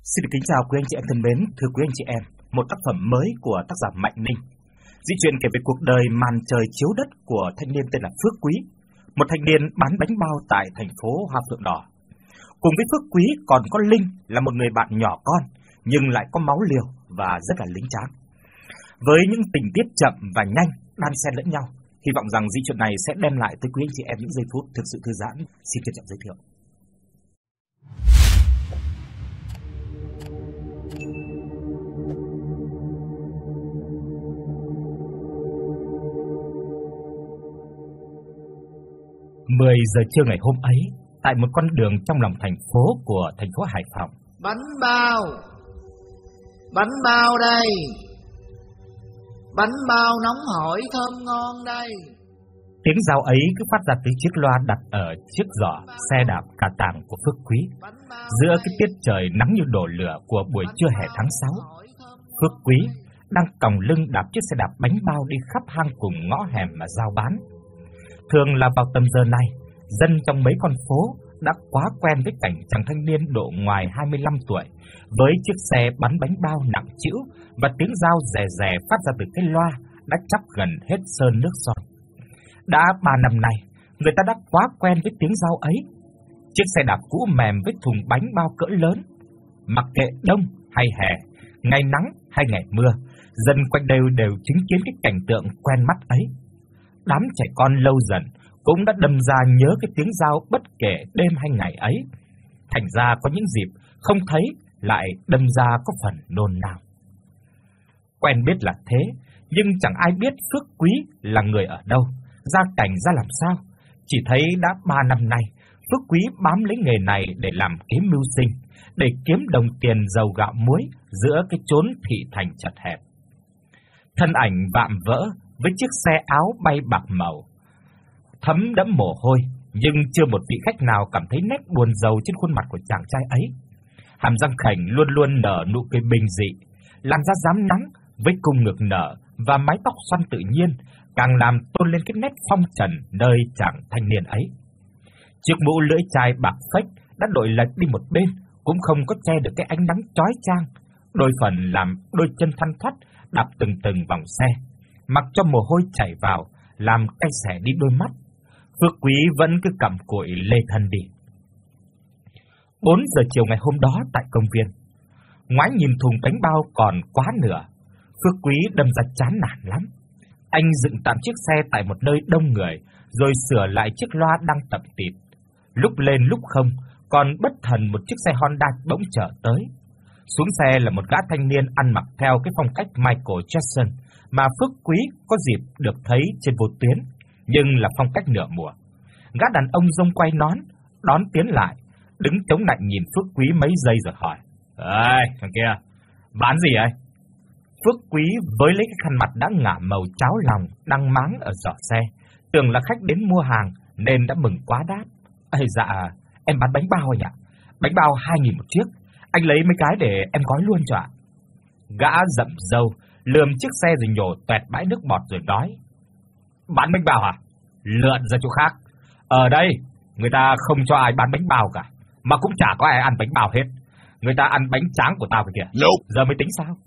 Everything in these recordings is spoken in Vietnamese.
Xin được kính chào quý anh chị em thân mến, thưa quý anh chị em, một tác phẩm mới của tác giả Mạnh Ninh. Dị truyện kể về cuộc đời màn trời chiếu đất của thanh niên tên là Phước Quý, một thanh niên bán bánh bao tại thành phố Hoa Phượng Đỏ. Cùng với Phước Quý còn có Linh là một người bạn nhỏ con nhưng lại có máu liều và rất là lính tráng. Với những tình tiết chậm và nhanh đan xen lẫn nhau, hy vọng rằng dị truyện này sẽ đem lại tới quý anh chị em những giây phút thực sự thư giãn. Xin trân trọng giới thiệu. Mười giờ trưa ngày hôm ấy, tại một con đường trong lòng thành phố của thành phố Hải Phòng. Bánh bao đây, bánh bao nóng hổi thơm ngon đây. Tiếng rao ấy cứ phát ra từ chiếc loa đặt ở chiếc giỏ xe đạp cà tàng của Phước Quý. Giữa cái tiết trời nắng như đổ lửa của buổi trưa hè tháng 6, Phước Quý đang còng lưng đạp chiếc xe đạp bánh bao đi khắp hang cùng ngõ hẻm mà giao bán. Thường là vào tầm giờ này, dân trong mấy con phố đã quá quen với cảnh chàng thanh niên độ ngoài 25 tuổi với chiếc xe bán bánh bao nặng trĩu và tiếng rao rè rè phát ra từ cái loa đã chắp gần hết sơn nước son. Đã 3 năm nay, người ta đã quá quen với tiếng rao ấy. Chiếc xe đạp cũ mềm với thùng bánh bao cỡ lớn, mặc kệ đông hay hè, ngày nắng hay ngày mưa, dân quanh đây đều chứng kiến cái cảnh tượng quen mắt ấy. Đám trẻ con lâu dần cũng đã đâm ra nhớ cái tiếng rao bất kể đêm hay ngày ấy. Thành ra có những dịp không thấy lại đâm ra có phần nôn nao. Quen biết là thế, nhưng chẳng ai biết Phước Quý là người ở đâu, gia cảnh ra làm sao. Chỉ thấy đã 3 năm nay, Phước Quý bám lấy nghề này để làm kiếm mưu sinh, để kiếm đồng tiền dầu gạo muối giữa cái chốn thị thành chật hẹp. Thân ảnh vạm vỡ với chiếc xe áo bay bạc màu, thấm đẫm mồ hôi, nhưng chưa một vị khách nào cảm thấy nét buồn rầu trên khuôn mặt của chàng trai ấy. Hàm răng khểnh luôn luôn nở nụ cười bình dị, làn da rám nắng với cung ngực nở và mái tóc xoăn tự nhiên càng làm tôn lên cái nét phong trần nơi chàng thanh niên ấy. Chiếc mũ lưỡi chai bạc phách đã đội lệch đi một bên, cũng không có che được cái ánh nắng chói chang. Đôi phần làm đôi chân thăn thoắt đạp từng vòng xe, mặc cho mồ hôi chảy vào, làm cay xẻ đi đôi mắt. Phước Quý vẫn cứ cặm cụi lê thân đi. 4 giờ chiều ngày hôm đó tại công viên, ngoái nhìn thùng bánh bao còn quá nửa, Phước Quý đâm ra chán nản lắm. Anh dựng tạm chiếc xe tại một nơi đông người, rồi sửa lại chiếc loa đang tập tịt. Lúc lên lúc không, còn bất thần một chiếc xe Honda bỗng chở tới. Xuống xe là một gã thanh niên ăn mặc theo cái phong cách Michael Jackson mà Phước Quý có dịp được thấy trên vô tuyến, nhưng là phong cách nửa mùa. Gã đàn ông rông quay nón, đón tiến lại, đứng chống lạnh nhìn Phước Quý mấy giây rồi hỏi: "Ê, thằng kia, bán gì ấy?" Phước Quý với lấy cái khăn mặt đã ngả màu cháo lòng đang máng ở giỏ xe, tưởng là khách đến mua hàng nên đã mừng quá đáp: "Ê, dạ, em bán bánh bao anh ạ. Bánh bao 2.000 một chiếc, anh lấy mấy cái để em gói luôn cho ạ." Gã rậm râu lườm chiếc xe rồi nhổ toẹt bãi nước bọt rồi nói: "Bán bánh bao hả? Lượn ra chỗ khác. Ở đây, người ta không cho ai bán bánh bao cả, mà cũng chả có ai ăn bánh bao hết. Người ta ăn bánh tráng của tao kìa. Giờ mới tính sao?"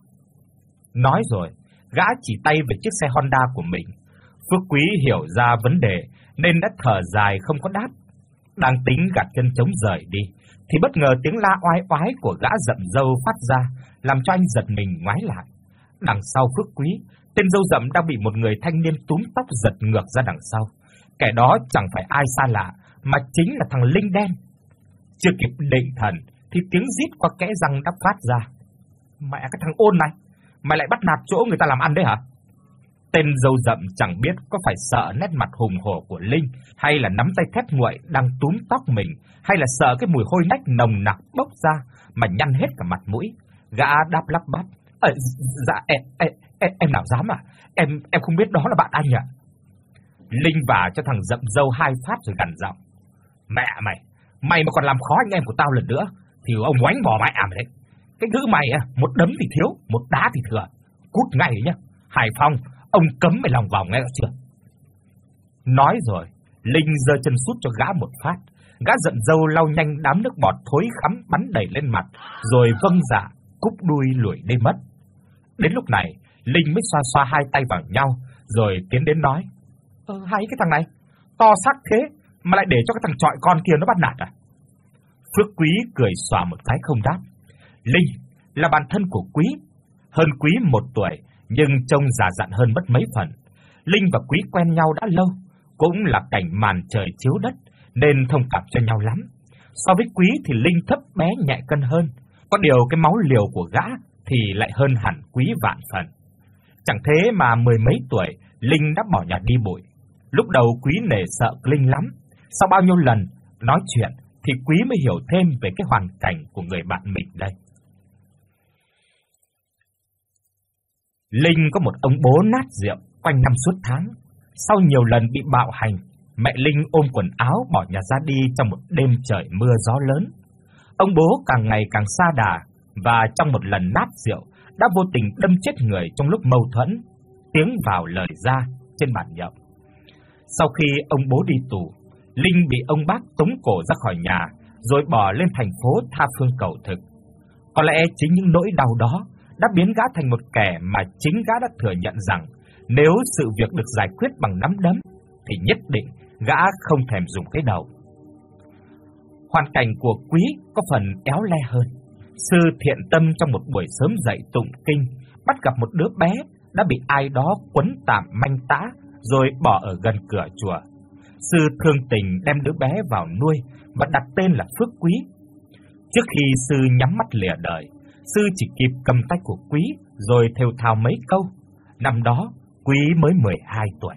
Nói rồi, gã chỉ tay về chiếc xe Honda của mình. Phước Quý hiểu ra vấn đề nên đã thở dài không có đáp. Đang tính gạt chân trống rời đi, thì bất ngờ tiếng la oái oái của gã rậm râu phát ra, làm cho anh giật mình ngoái lại. Đằng sau Phước Quý, tên râu rậm đang bị một người thanh niên túm tóc giật ngược ra đằng sau. Kẻ đó chẳng phải ai xa lạ, mà chính là thằng Linh đen. Chưa kịp định thần, thì tiếng rít qua kẽ răng đã phát ra: "Mẹ cái thằng ôn này, mày lại bắt nạt chỗ người ta làm ăn đấy hả?" Tên râu rậm chẳng biết có phải sợ nét mặt hùng hổ của Linh, hay là nắm tay thép nguội đang túm tóc mình, hay là sợ cái mùi hôi nách nồng nặc bốc ra mà nhăn hết cả mặt mũi. Gã đáp lắp bắp: "Dạ em nào dám à, em không biết đó là bạn anh ạ." Linh vả cho thằng rậm râu 2 phát rồi gằn giọng: "Mẹ mày mà còn làm khó anh em của tao lần nữa thì ông oánh bỏ mẹ mày đấy. Cái thứ mày một đấm thì thiếu, một đá thì thừa. Cút ngay nhá. Hải Phòng, ông cấm mày lòng vòng nghe chưa?" Nói rồi, Linh giơ chân sút cho gã một phát. Gã giận dâu lau nhanh đám nước bọt thối khắm bắn đầy lên mặt, rồi vâng dạ cúp đuôi lủi đi mất. Đến lúc này, Linh mới xoa xoa hai tay vào nhau, rồi tiến đến nói: hay cái thằng này, to xác thế mà lại để cho cái thằng chọi con kia nó bắt nạt à? Phước Quý cười xòa một cái không đáp. Linh là bạn thân của Quý, hơn Quý 1 tuổi, nhưng trông già dặn hơn mất mấy phần. Linh và Quý quen nhau đã lâu, cũng là cảnh màn trời chiếu đất, nên thông cảm cho nhau lắm. So với Quý thì Linh thấp bé nhẹ cân hơn, có điều cái máu liều của gã thì lại hơn hẳn Quý vạn phần. Chẳng thế mà 10 mấy tuổi, Linh đã bỏ nhà đi bụi. Lúc đầu Quý nể sợ Linh lắm, sau bao nhiêu lần nói chuyện thì Quý mới hiểu thêm về cái hoàn cảnh của người bạn mình đây. Linh có một ông bố nát rượu quanh năm suốt tháng. Sau nhiều lần bị bạo hành, mẹ Linh ôm quần áo bỏ nhà ra đi trong một đêm trời mưa gió lớn. Ông bố càng ngày càng sa đà, và trong một lần nát rượu đã vô tình đâm chết người trong lúc mâu thuẫn, tiếng vào lời ra trên bàn nhậu. Sau khi ông bố đi tù, Linh bị ông bác tống cổ ra khỏi nhà, rồi bỏ lên thành phố tha phương cầu thực. Có lẽ chính những nỗi đau đó đã biến gã thành một kẻ mà chính gã đã thừa nhận rằng nếu sự việc được giải quyết bằng nắm đấm thì nhất định gã không thèm dùng cái đầu. Hoàn cảnh của Quý có phần éo le hơn. Sư thiện tâm trong một buổi sớm dậy tụng kinh, bắt gặp một đứa bé đã bị ai đó quấn tạm manh tã rồi bỏ ở gần cửa chùa. Sư thương tình đem đứa bé vào nuôi và đặt tên là Phước Quý. Trước khi sư nhắm mắt lìa đời, sư chỉ kịp cầm tay của Quý rồi thều thào mấy câu. Năm đó Quý mới 12 tuổi.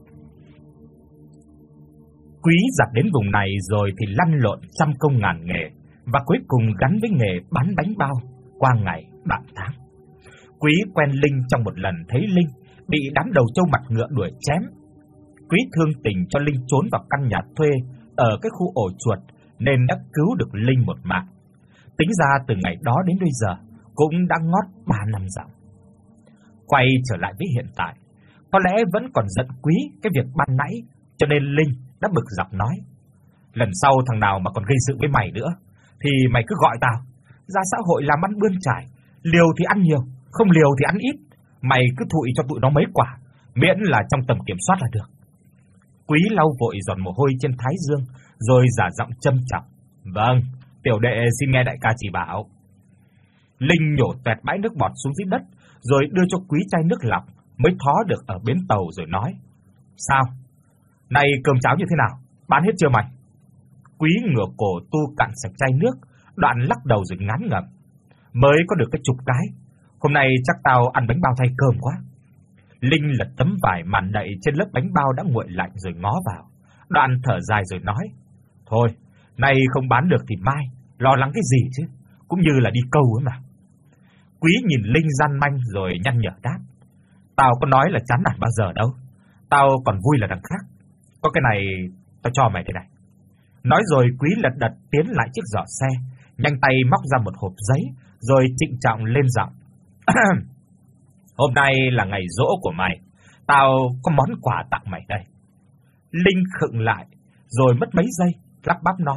Quý giặt đến vùng này rồi thì lăn lộn trăm công ngàn nghề, và cuối cùng gắn với nghề bán bánh bao qua ngày bạc tháng. Quý quen Linh trong một lần thấy Linh bị đám đầu trâu mặt ngựa đuổi chém. Quý thương tình cho Linh trốn vào căn nhà thuê ở cái khu ổ chuột nên đã cứu được Linh một mạng. Tính ra từ ngày đó đến bây giờ cũng đã ngót 3 năm dặm. Quay trở lại với hiện tại, có lẽ vẫn còn giận Quý cái việc ban nãy, cho nên Linh đã bực dọc nói: lần sau thằng nào mà còn gây sự với mày nữa thì mày cứ gọi tao. Ra xã hội làm ăn bươn trải, liều thì ăn nhiều, không liều thì ăn ít. Mày cứ thụi cho tụi nó mấy quả, miễn là trong tầm kiểm soát là được. Quý lau vội giọt mồ hôi trên thái dương, rồi giả giọng châm trọng: vâng, tiểu đệ xin nghe đại ca chỉ bảo. Linh nhổ toẹt bãi nước bọt xuống dưới đất, rồi đưa cho Quý chai nước lọc mới thó được ở bến tàu, rồi nói: sao? Này cơm cháo như thế nào? Bán hết chưa mày? Quý ngửa cổ tu cạn sạch chai nước, đoạn lắc đầu rồi ngán ngẩm: mới có được cái chục cái, hôm nay chắc tao ăn bánh bao thay cơm quá. Linh lật tấm vải màn đậy trên lớp bánh bao đã nguội lạnh rồi ngó vào, đoạn thở dài rồi nói: thôi, nay không bán được thì mai, lo lắng cái gì chứ, cũng như là đi câu ấy mà. Quý nhìn Linh gian manh rồi nhăn nhở đáp: tao có nói là chán nản bao giờ đâu, tao còn vui là đằng khác. Có cái này tao cho mày thế này. Nói rồi Quý lật đật tiến lại chiếc giỏ xe, nhanh tay móc ra một hộp giấy, rồi trịnh trọng lên giọng: hôm nay là ngày giỗ của mày, tao có món quà tặng mày đây. Linh khựng lại, rồi mất mấy giây, lắp bắp nói: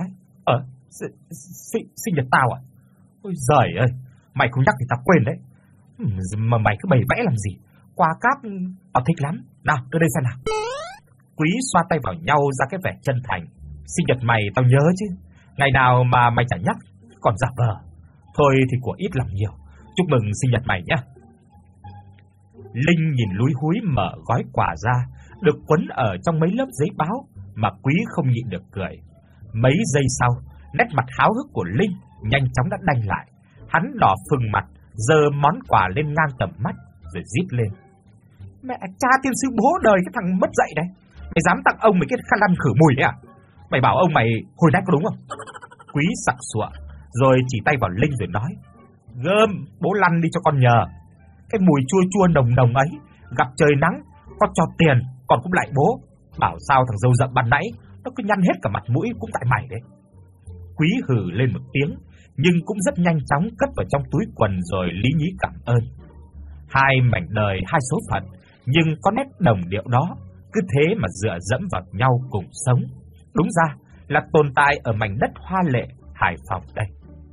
sinh nhật tao à? Ôi giời ơi, mày không nhắc thì tao quên đấy. Mà mày cứ bày vẽ làm gì? Quà cáp tao thích lắm, nào đưa đây xem nào. Quý xoa tay vào nhau ra cái vẻ chân thành: sinh nhật mày tao nhớ chứ, ngày nào mà mày chẳng nhắc, còn giả vờ. Thôi thì của ít lòng nhiều, chúc mừng sinh nhật mày nhá. Linh nhìn lúi húi mở gói quà ra, được quấn ở trong mấy lớp giấy báo, mà Quý không nhịn được cười. Mấy giây sau, nét mặt háo hức của Linh nhanh chóng đã đanh lại. Hắn đỏ phừng mặt, giơ món quà lên ngang tầm mắt, rồi rít lên: mẹ cha tiên sư bố đời cái thằng mất dạy đấy, mày dám tặng ông mấy cái khăn lăn khử mùi đấy à? Mày bảo ông mày hồi nãy có đúng không? Quý sặc sụa, rồi chỉ tay vào Linh rồi nói: gơm, bố lăn đi cho con nhờ. Cái mùi chua chua nồng nồng ấy, gặp trời nắng, con cho tiền, còn cũng lại bố. Bảo sao thằng dâu dậm ban nãy, nó cứ nhăn hết cả mặt mũi cũng tại mày đấy. Quý hừ lên một tiếng, nhưng cũng rất nhanh chóng cất vào trong túi quần rồi lý nhí cảm ơn. Hai mảnh đời, hai số phận, nhưng có nét đồng điệu đó, cứ thế mà dựa dẫm vào nhau cùng sống. Đúng ra là tồn tại ở mảnh đất hoa lệ Hải Phòng đây.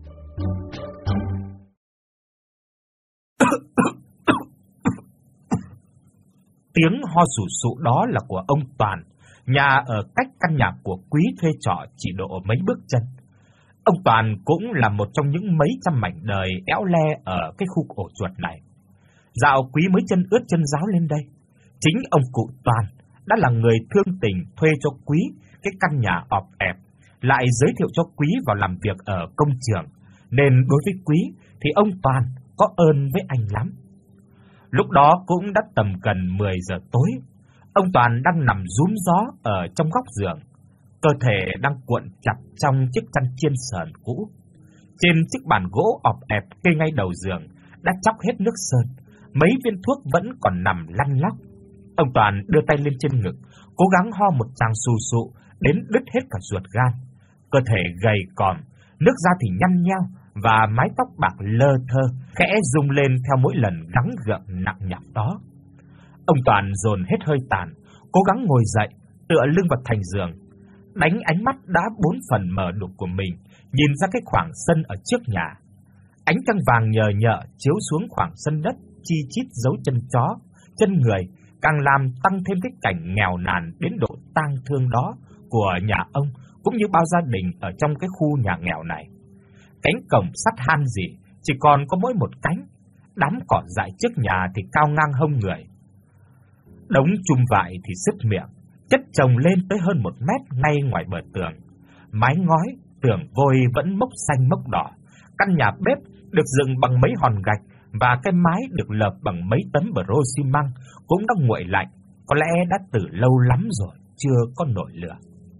Tiếng ho sù sụ đó là của ông Toàn, nhà ở cách căn nhà của Quý thuê trọ chỉ độ mấy bước chân. Ông Toàn cũng là một trong những mấy trăm mảnh đời éo le ở cái khu ổ chuột này. Dạo Quý mới chân ướt chân ráo lên đây, chính ông cụ Toàn đã là người thương tình thuê cho Quý cái căn nhà ọp ẹp, lại giới thiệu cho Quý vào làm việc ở công trường, nên đối với Quý thì ông Toàn có ơn với anh lắm. Lúc đó cũng đã tầm gần 10 giờ tối, ông Toàn đang nằm rúm gió ở trong góc giường, cơ thể đang cuộn chặt trong chiếc chăn chiên sờn cũ. Trên chiếc bàn gỗ ọp ẹp kê ngay đầu giường đã chóc hết nước sơn, mấy viên thuốc vẫn còn nằm lăn lóc. Ông Toàn đưa tay lên trên ngực, cố gắng ho một tràng sù sụ đến đứt hết cả ruột gan. Cơ thể gầy còm, nước da thì nhăn nheo và mái tóc bạc lơ thơ khẽ rung lên theo mỗi lần gắng gượng nặng nhọc đó. Ông Toàn dồn hết hơi tàn, cố gắng ngồi dậy, tựa lưng vào thành giường, đánh ánh mắt đã 4 phần mờ đục của mình nhìn ra cái khoảng sân ở trước nhà. Ánh trăng vàng nhờ nhợ chiếu xuống khoảng sân đất chi chít dấu chân chó, chân người, càng làm tăng thêm cái cảnh nghèo nàn đến độ tang thương đó của nhà ông cũng như bao gia đình ở trong cái khu nhà nghèo này. Cánh cổng sắt han gì chỉ còn có mỗi một cánh, đám cỏ dại trước nhà thì cao ngang hông người. Đống chum vại thì sứt miệng, chất chồng lên tới hơn 1 mét ngay ngoài bờ tường. Mái ngói, tường vôi vẫn mốc xanh mốc đỏ. Căn nhà bếp được dựng bằng mấy hòn gạch và cái mái được lợp bằng mấy tấm bờ rô xi măng cũng đã nguội lạnh, có lẽ đã từ lâu lắm rồi chưa có nổi lửa.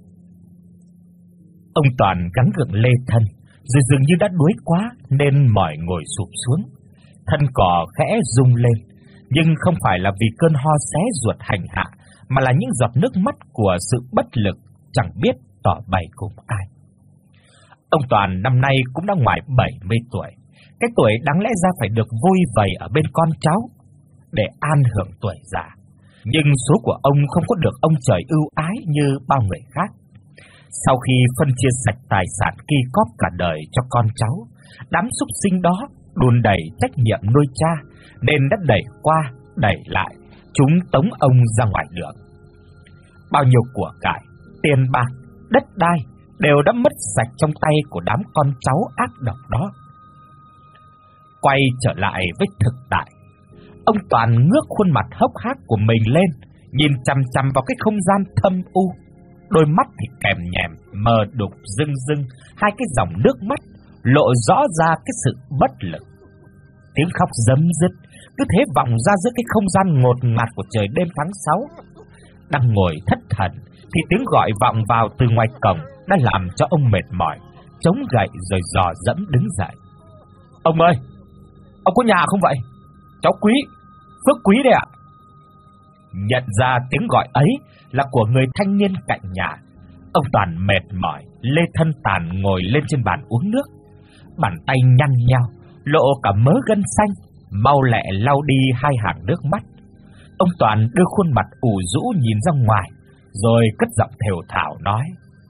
Ông Toàn gắng gượng lê thân, rồi dường như đã đuối quá nên mỏi ngồi sụp xuống. Thân cỏ khẽ rung lên, nhưng không phải là vì cơn ho xé ruột hành hạ, mà là những giọt nước mắt của sự bất lực chẳng biết tỏ bày cùng ai. Ông Toàn năm nay cũng đã ngoài 70 tuổi, cái tuổi đáng lẽ ra phải được vui vầy ở bên con cháu để an hưởng tuổi già. Nhưng số của ông không có được ông trời ưu ái như bao người khác. Sau khi phân chia sạch tài sản ki cóp cả đời cho con cháu, đám súc sinh đó đùn đẩy trách nhiệm nuôi cha nên đã đẩy qua đẩy lại, chúng tống ông ra ngoài đường. Bao nhiêu của cải, tiền bạc, đất đai đều đã mất sạch trong tay của đám con cháu ác độc đó. Quay trở lại với thực tại, ông Toàn ngước khuôn mặt hốc hác của mình lên, nhìn chằm chằm vào cái không gian thâm u. Đôi mắt thì kèm nhèm, mờ đục rưng rưng, hai cái dòng nước mắt lộ rõ ra cái sự bất lực. Tiếng khóc giấm dứt cứ thế vọng ra giữa cái không gian ngột ngạt của trời đêm tháng 6. Đang ngồi thất thần thì tiếng gọi vọng vào từ ngoài cổng đã làm cho ông mệt mỏi, chống gậy rồi dò dẫm đứng dậy. Ông ơi, ông có nhà không vậy? Cháu Quý, Phước Quý đây ạ. Nhận ra tiếng gọi ấy là của người thanh niên cạnh nhà, ông Toàn mệt mỏi, lê thân tàn ngồi lên trên bàn uống nước. Bàn tay nhăn nheo, lộ cả mớ gân xanh, mau lẹ lau đi hai hàng nước mắt. Ông Toàn đưa khuôn mặt ủ rũ nhìn ra ngoài, rồi cất giọng thều thào nói: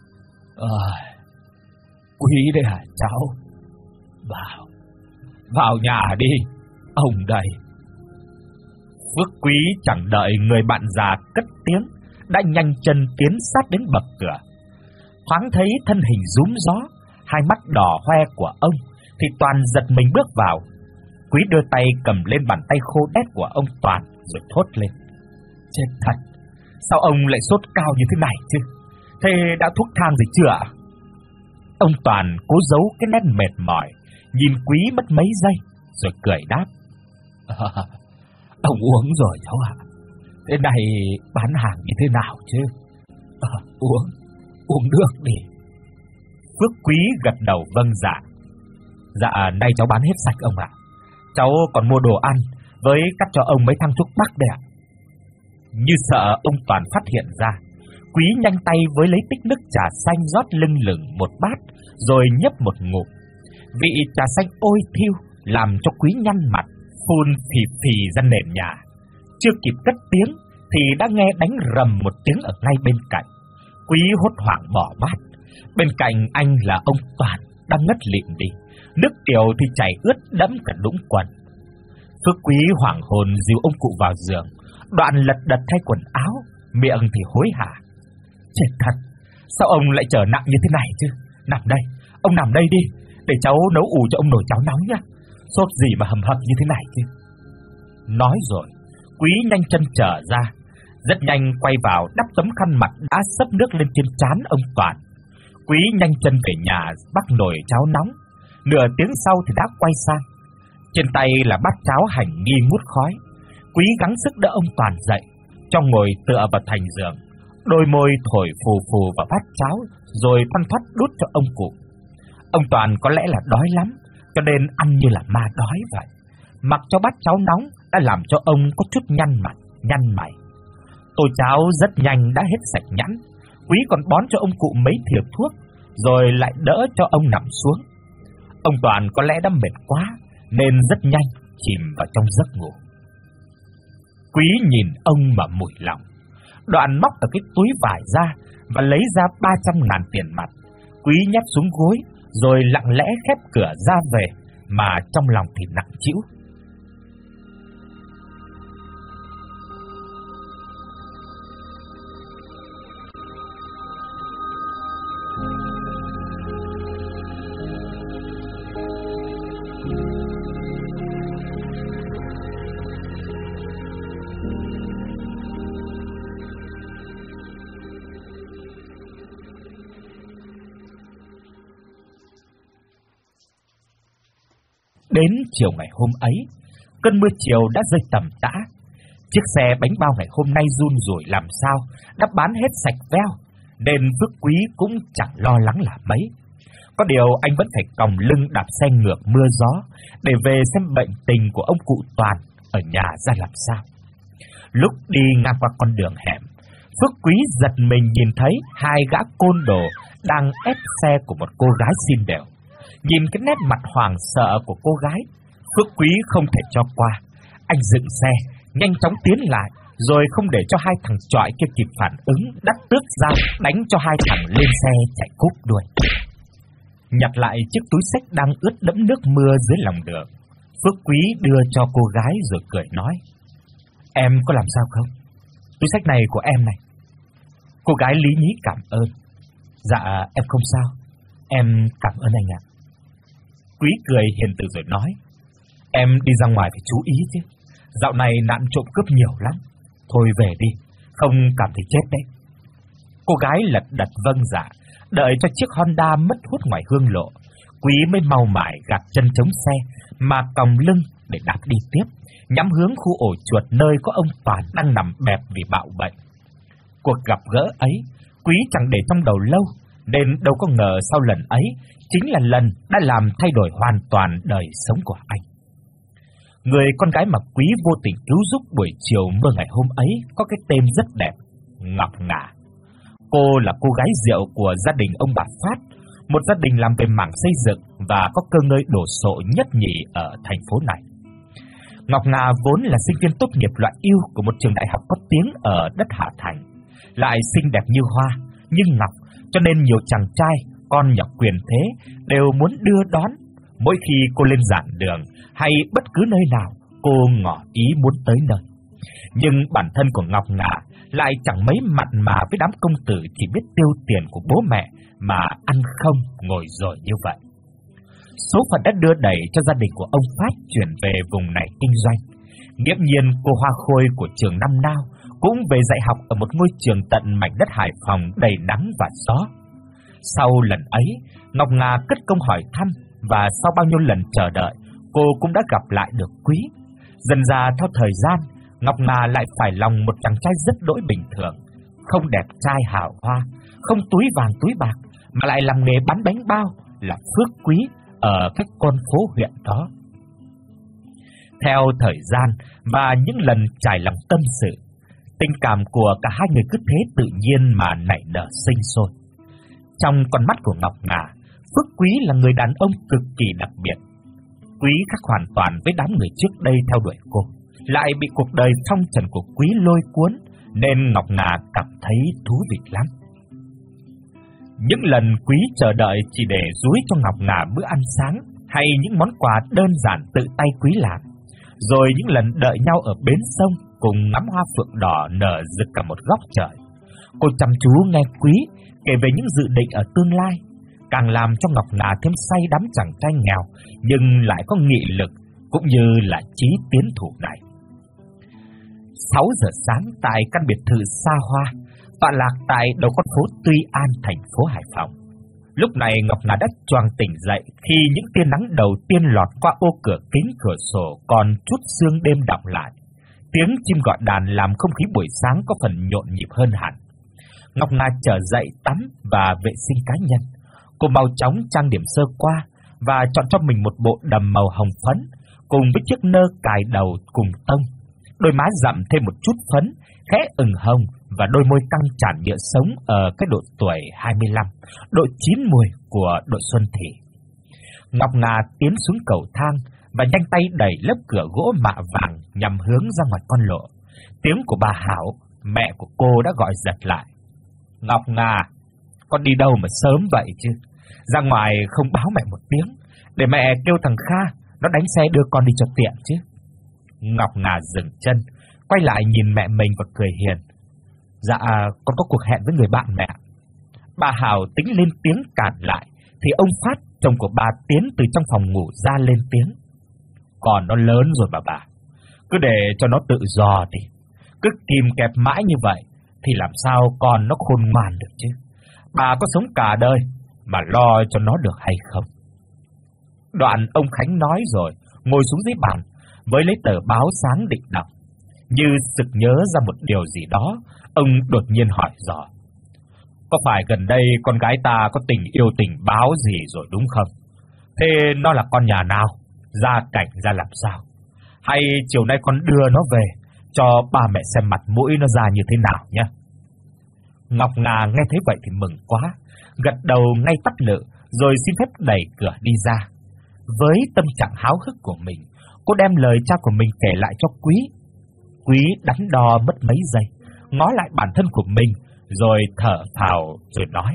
Quý đây hả cháu? Vào nhà đi, ông đây. Phước Quý chẳng đợi người bạn già cất tiếng, đã nhanh chân tiến sát đến bậc cửa. Thoáng thấy thân hình rúm gió, hai mắt đỏ hoe của ông, thì Toàn giật mình bước vào. Quý đưa tay cầm lên bàn tay khô đét của ông Toàn rồi thốt lên: Chết thật, sao ông lại sốt cao như thế này chứ? Thế đã thuốc thang gì chưa ạ? Ông Toàn cố giấu cái nét mệt mỏi, nhìn Quý mất mấy giây rồi cười đáp: Ông uống rồi cháu ạ. Thế này bán hàng như thế nào chứ? Uống nước đi. Phước Quý gật đầu vâng dạ. Dạ, nay cháu bán hết sạch ông ạ. Cháu còn mua đồ ăn với cắt cho ông mấy thang thuốc bắc đây ạ. Như sợ ông Toàn phát hiện ra, Quý nhanh tay với lấy tích nước trà xanh rót lưng lửng một bát, rồi nhấp một ngụm. Vị trà xanh ôi thiêu làm cho Quý nhăn mặt, phun phì phì ra nền nhà. Chưa kịp cất tiếng thì đã nghe đánh rầm một tiếng ở ngay bên cạnh. Quý hốt hoảng bỏ bát, Bên cạnh anh là ông Toàn đang ngất lịm đi, nước tiểu thì chảy ướt đẫm cả đũng quần. Phước Quý hoảng hồn dìu ông cụ vào giường, Đoạn lật đật thay quần áo, miệng thì hối hả. Chết thật, sao ông lại trở nặng như thế này chứ? Nằm đây, ông nằm đây đi, để cháu nấu ủ cho ông nồi cháo nóng nhá. Sốt gì mà hầm hập như thế này chứ? Nói rồi, Quý nhanh chân trở ra, rất nhanh quay vào đắp tấm khăn mặt đã xấp nước lên trên trán ông Toàn. Quý nhanh chân về nhà bắt nồi cháo nóng, nửa tiếng sau thì đã quay sang. Trên tay là bát cháo hành nghi ngút khói. Quý gắng sức đỡ ông Toàn dậy, cho ngồi tựa vào thành giường, đôi môi thổi phù phù vào bát cháo, rồi thoăn thoắt đút cho ông cụ. Ông Toàn có lẽ là đói lắm, cho nên ăn như là ma đói vậy. Mặc cho bát cháo nóng đã làm cho ông có chút nhăn mặt, nhăn mày. Tô cháo rất nhanh đã hết sạch nhẵn. Quý còn bón cho ông cụ mấy thìa thuốc, rồi lại đỡ cho ông nằm xuống. Ông Toàn có lẽ đã mệt quá, nên rất nhanh chìm vào trong giấc ngủ. Quý nhìn ông mà mủi lòng. Đoạn móc ở cái túi vải ra và lấy ra 300.000 tiền mặt. Quý nhét xuống gối, rồi lặng lẽ khép cửa ra về, mà trong lòng thì nặng trĩu. Đến chiều ngày hôm ấy, cơn mưa chiều đã rơi tầm tã. Chiếc xe bánh bao ngày hôm nay run rủi làm sao đã bán hết sạch veo, nên Phước Quý cũng chẳng lo lắng là mấy. Có điều anh vẫn phải còng lưng đạp xe ngược mưa gió để về xem bệnh tình của ông cụ Toàn ở nhà ra làm sao. Lúc đi ngang qua con đường hẻm, Phước Quý giật mình nhìn thấy hai gã côn đồ đang ép xe của một cô gái xinh đẹp. Nhìn cái nét mặt hoảng sợ của cô gái, Phước Quý không thể cho qua. Anh dựng xe, nhanh chóng tiến lại, rồi không để cho hai thằng chọi kia kịp phản ứng, đắt tước ra đánh cho hai thằng lên xe chạy cúp đuôi. Nhặt lại chiếc túi xách đang ướt đẫm nước mưa dưới lòng đường, Phước Quý đưa cho cô gái rồi cười nói: "Em có làm sao không? Túi xách này của em này." Cô gái lý nhí cảm ơn: "Dạ em không sao, em cảm ơn anh ạ." Quý cười hiền từ rồi nói: "Em đi ra ngoài phải chú ý chứ, dạo này nạn trộm cướp nhiều lắm. Thôi về đi, không cảm thấy chết đấy." Cô gái lật đật vâng dạ, đợi cho chiếc Honda mất hút ngoài hương lộ, Quý mới mau mải gạt chân chống xe mà còng lưng để đạp đi tiếp, nhắm hướng khu ổ chuột nơi có ông Toàn đang nằm bẹp vì bạo bệnh. Cuộc gặp gỡ ấy, Quý chẳng để trong đầu lâu, nên đâu có ngờ sau lần ấy chính là lần đã làm thay đổi hoàn toàn đời sống của anh. Người con gái mà Quý vô tình cứu giúp buổi chiều mưa ngày hôm ấy có cái tên rất đẹp, Ngọc Ngà. Cô là cô gái rượu của gia đình ông bà Phát, một gia đình làm về mảng xây dựng và có cơ ngơi đổ sộ nhất nhì ở thành phố này. Ngọc Ngà vốn là sinh viên tốt nghiệp loại ưu của một trường đại học có tiếng ở đất Hạ Thành, lại xinh đẹp như hoa, như ngọc, cho nên nhiều chàng trai, con nhà quyền thế đều muốn đưa đón. Mỗi khi cô lên giảng đường hay bất cứ nơi nào, cô ngỏ ý muốn tới nơi. Nhưng bản thân của Ngọc Ngà lại chẳng mấy mặn mà với đám công tử chỉ biết tiêu tiền của bố mẹ mà ăn không ngồi rồi như vậy. Số phận đã đưa đẩy cho gia đình của ông Phát chuyển về vùng này kinh doanh. Nghiễm nhiên cô hoa khôi của trường năm nào cũng về dạy học ở một ngôi trường tận mảnh đất Hải Phòng đầy nắng và gió. Sau lần ấy, Ngọc Ngà cất công hỏi thăm, và sau bao nhiêu lần chờ đợi, cô cũng đã gặp lại được Quý. Dần dà theo thời gian, Ngọc Ngà lại phải lòng một chàng trai rất đỗi bình thường, không đẹp trai hào hoa, không túi vàng túi bạc, mà lại làm nghề bán bánh bao là Phước Quý ở các con phố huyện đó. Theo thời gian và những lần trải lòng tâm sự, tình cảm của cả hai người cứ thế tự nhiên mà nảy nở sinh sôi. Trong con mắt của Ngọc Ngà, Phước Quý là người đàn ông cực kỳ đặc biệt. Quý khác hoàn toàn với đám người trước đây theo đuổi cô, lại bị cuộc đời phong trần của Quý lôi cuốn, nên Ngọc Ngà cảm thấy thú vị lắm. Những lần Quý chờ đợi chỉ để dúi cho Ngọc Ngà bữa ăn sáng hay những món quà đơn giản tự tay Quý làm, rồi những lần đợi nhau ở bến sông cùng ngắm hoa phượng đỏ nở rực cả một góc trời. Cô chăm chú nghe Quý kể về những dự định ở tương lai, càng làm cho Ngọc Ngà thêm say đắm chàng trai nghèo nhưng lại có nghị lực cũng như là chí tiến thủ này. 6 giờ sáng tại căn biệt thự xa hoa tọa lạc tại đầu con phố Tuy An, thành phố Hải Phòng. Lúc này Ngọc Ngà đã choàng tỉnh dậy khi những tia nắng đầu tiên lọt qua ô cửa kính cửa sổ còn chút sương đêm đọng lại. Tiếng chim gọi đàn làm không khí buổi sáng có phần nhộn nhịp hơn hẳn. Ngọc Ngà trở dậy tắm và vệ sinh cá nhân. Cô mau chóng trang điểm sơ qua và chọn cho mình một bộ đầm màu hồng phấn cùng với chiếc nơ cài đầu cùng tông. Đôi má dặm thêm một chút phấn, khẽ ửng hồng và đôi môi căng tràn nhựa sống ở cái độ tuổi 25, độ chín mùi của độ xuân thì. Ngọc Ngà tiến xuống cầu thang và nhanh tay đẩy lớp cửa gỗ mạ vàng nhằm hướng ra ngoài con lộ. Tiếng của bà Hảo, mẹ của cô đã gọi giật lại. Ngọc Ngà, con đi đâu mà sớm vậy chứ? Ra ngoài không báo mẹ một tiếng, để mẹ kêu thằng Kha, nó đánh xe đưa con đi cho tiện chứ. Ngọc Ngà dừng chân, quay lại nhìn mẹ mình và cười hiền. Dạ, con có cuộc hẹn với người bạn mẹ. Bà Hảo tính lên tiếng cản lại, thì ông Phát, chồng của bà, tiến từ trong phòng ngủ ra lên tiếng. Còn nó lớn rồi bà, cứ để cho nó tự do đi. Cứ kìm kẹp mãi như vậy thì làm sao con nó khôn ngoan được chứ? Bà có sống cả đời mà lo cho nó được hay không? Đoạn ông Khánh nói rồi ngồi xuống dưới bàn với lấy tờ báo sáng định đọc. Như sực nhớ ra một điều gì đó, ông đột nhiên hỏi dò. Có phải gần đây con gái ta có tình yêu tình báo gì rồi đúng không? Thế nó là con nhà nào? Gia cảnh ra làm sao? Hay chiều nay con đưa nó về cho ba mẹ xem mặt mũi nó ra như thế nào nhé? Ngọc Ngà nghe thấy vậy thì mừng quá, gật đầu ngay tắt lự rồi xin phép đẩy cửa đi ra. Với tâm trạng háo hức của mình, cô đem lời cha của mình kể lại cho Quý. Quý đắn đo mất mấy giây, ngó lại bản thân của mình rồi thở phào rồi nói.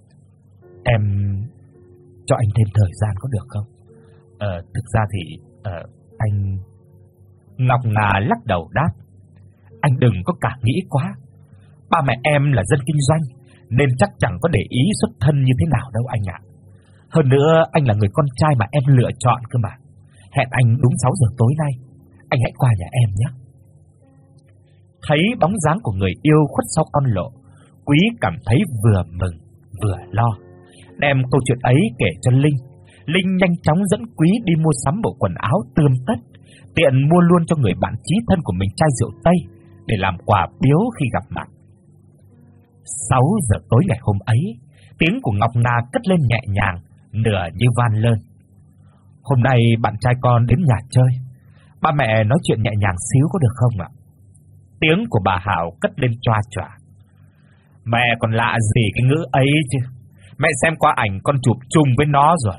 Em cho anh thêm thời gian có được không? Thực ra thì anh... Ngọc Ngà lắc đầu đáp. Anh đừng có cả nghĩ quá. Ba mẹ em là dân kinh doanh nên chắc chẳng có để ý xuất thân như thế nào đâu anh ạ. Hơn nữa anh là người con trai mà em lựa chọn cơ mà. Hẹn anh đúng 6 giờ tối nay. Anh hãy qua nhà em nhé. Thấy bóng dáng của người yêu khuất sau con lộ, Quý cảm thấy vừa mừng vừa lo. Đem câu chuyện ấy kể cho Linh. Linh nhanh chóng dẫn Quý đi mua sắm bộ quần áo tươm tất, tiện mua luôn cho người bạn chí thân của mình chai rượu Tây để làm quà biếu khi gặp mặt. 6 giờ tối ngày hôm ấy, tiếng của Ngọc Ngà cất lên nhẹ nhàng, nửa như van lơn. Hôm nay bạn trai con đến nhà chơi, ba mẹ nói chuyện nhẹ nhàng xíu có được không ạ? Tiếng của bà Hảo cất lên choa choa. Mẹ còn lạ gì cái ngữ ấy chứ? Mẹ xem qua ảnh con chụp chung với nó rồi.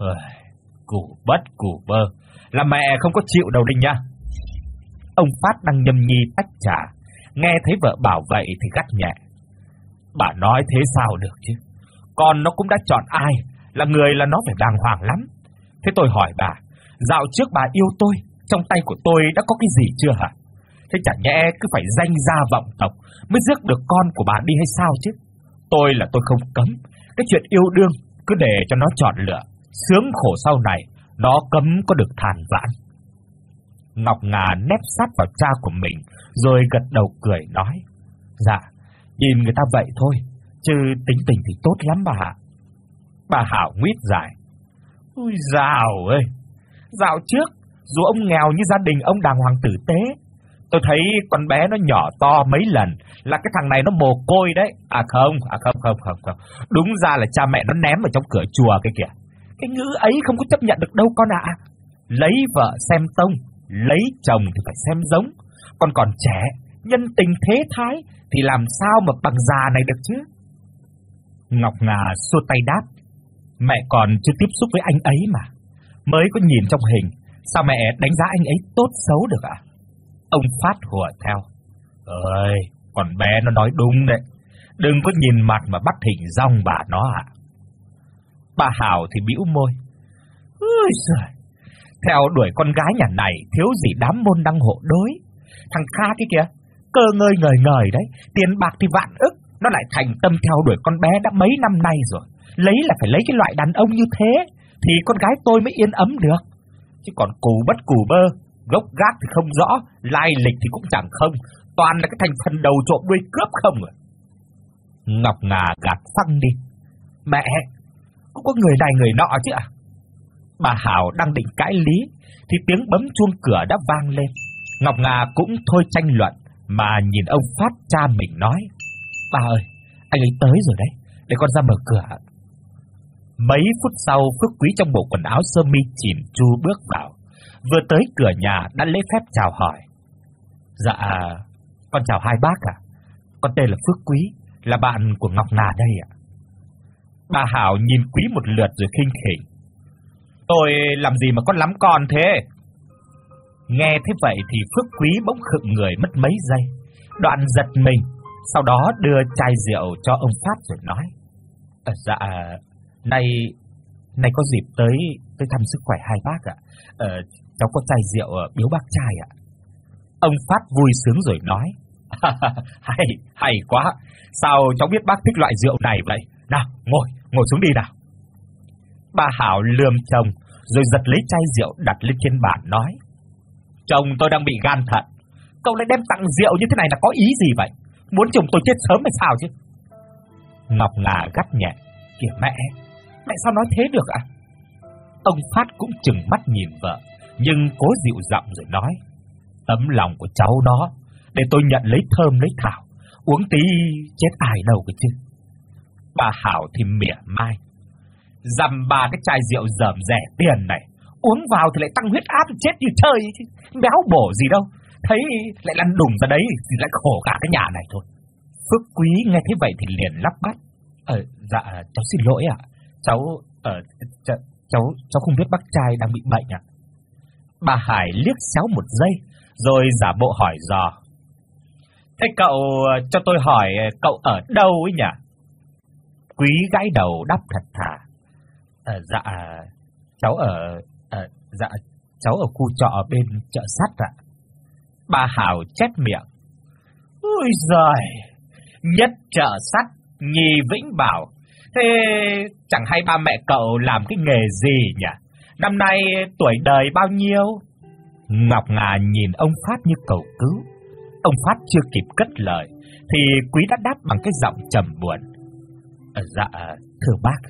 Củ bất củ bơ, là mẹ không có chịu đâu Đinh nha. Ông Phát đang nhâm nhi tách trà, nghe thấy vợ bảo vậy thì gắt nhẹ. Bà nói thế sao được chứ? Con nó cũng đã chọn ai, là người là nó phải đàng hoàng lắm. Thế tôi hỏi bà, dạo trước bà yêu tôi, trong tay của tôi đã có cái gì chưa hả? Thế chả nhẽ cứ phải danh gia vọng tộc mới rước được con của bà đi hay sao chứ? Tôi là tôi không cấm, cái chuyện yêu đương cứ để cho nó chọn lựa, sướng khổ sau này nó cấm có được than vãn. Ngọc Ngà nép sát vào cha của mình rồi gật đầu cười nói. Dạ, nhìn người ta vậy thôi, chứ tính tình thì tốt lắm bà ạ. Bà Hảo nguyết dài. Ôi dào ơi, dạo trước dù ông nghèo như gia đình ông đàng hoàng tử tế, tôi thấy con bé nó nhỏ to mấy lần là cái thằng này nó mồ côi đấy. Không. Đúng ra là cha mẹ nó ném ở trong cửa chùa cái kìa. Cái ngữ ấy không có chấp nhận được đâu con ạ. Lấy vợ xem tông, lấy chồng thì phải xem giống. Con còn trẻ, nhân tình thế thái thì làm sao mà bằng già này được chứ? Ngọc Ngà xua tay đáp. Mẹ còn chưa tiếp xúc với anh ấy mà, mới có nhìn trong hình, sao mẹ đánh giá anh ấy tốt xấu được ạ? Ông Phát hùa theo. Ơi, con bé nó nói đúng đấy. Đừng có nhìn mặt mà bắt hình dong bà nó ạ. Bà Hào thì bĩu môi. Ôi giời, theo đuổi con gái nhà này thiếu gì đám môn đăng hộ đối. Thằng Kha cái kìa, cơ ngơi ngời ngời đấy, tiền bạc thì vạn ức, nó lại thành tâm theo đuổi con bé đã mấy năm nay rồi. Lấy là phải lấy cái loại đàn ông như thế thì con gái tôi mới yên ấm được. Chứ còn cù bất cù bơ, gốc gác thì không rõ, lai lịch thì cũng chẳng không, toàn là cái thành phần đầu trộm đuôi cướp không rồi. Ngọc Ngà gạt phăng đi. Mẹ, cũng có người này người nọ chứ à? Bà Hào đang định cãi lý thì tiếng bấm chuông cửa đã vang lên. Ngọc Ngà cũng thôi tranh luận mà nhìn ông Phát cha mình nói. Bà ơi, anh ấy tới rồi đấy, để con ra mở cửa. Mấy phút sau, Phước Quý trong bộ quần áo sơ mi chỉn chu bước vào. Vừa tới cửa nhà đã lễ phép chào hỏi. Dạ, con chào hai bác ạ. Con tên là Phước Quý, là bạn của Ngọc Ngà đây ạ. Bà Hảo nhìn Quý một lượt rồi khinh khỉnh. Tôi làm gì mà con lắm con thế? Nghe thế vậy thì Phước Quý bỗng khựng người mất mấy giây, đoạn giật mình, sau đó đưa chai rượu cho ông Phát rồi nói. Dạ, nay có dịp tới thăm sức khỏe hai bác ạ. Cháu có chai rượu biếu bác trai ạ. Ông Phát vui sướng rồi nói. Hay quá, sao cháu biết bác thích loại rượu này vậy? Nào, ngồi xuống đi nào. Bà Hảo lườm chồng rồi giật lấy chai rượu đặt lên trên bàn nói. Chồng tôi đang bị gan thận, cậu lại đem tặng rượu như thế này là có ý gì vậy? Muốn chồng tôi chết sớm hay sao chứ? Ngọc Ngà gắt nhẹ. Kìa mẹ sao nói thế được ạ? Ông Phát cũng trừng mắt nhìn vợ, nhưng cố dịu giọng rồi nói. Tấm lòng của cháu nó, để tôi nhận lấy thơm lấy thảo, uống tí chết ai đâu cơ chứ. Bà Hảo thì mỉa mai. Dằm bà cái chai rượu dởm rẻ tiền này, uống vào thì lại tăng huyết áp chết như chơi chứ, béo bổ gì đâu, thấy lại lăn đùng ra đấy thì lại khổ cả cái nhà này thôi. Phước Quý nghe thế vậy thì liền lắp bắp. Dạ, cháu xin lỗi ạ. Cháu không biết bác trai đang bị bệnh ạ. Bà Hải liếc xéo một giây, rồi giả bộ hỏi dò. Thế cậu cho tôi hỏi cậu ở đâu ấy nhỉ? Quý gãi đầu đáp thật thà. Dạ, cháu ở khu trọ bên chợ sắt ạ. Bà Hảo chép miệng. Ôi giời, nhất chợ sắt, nhì Vĩnh Bảo. Thế chẳng hay ba mẹ cậu làm cái nghề gì nhỉ? Năm nay tuổi đời bao nhiêu? Ngọc Ngà nhìn ông Phát như cầu cứu. Ông Phát chưa kịp cất lời thì Quý đã đáp bằng cái giọng trầm buồn. Dạ, thưa bác,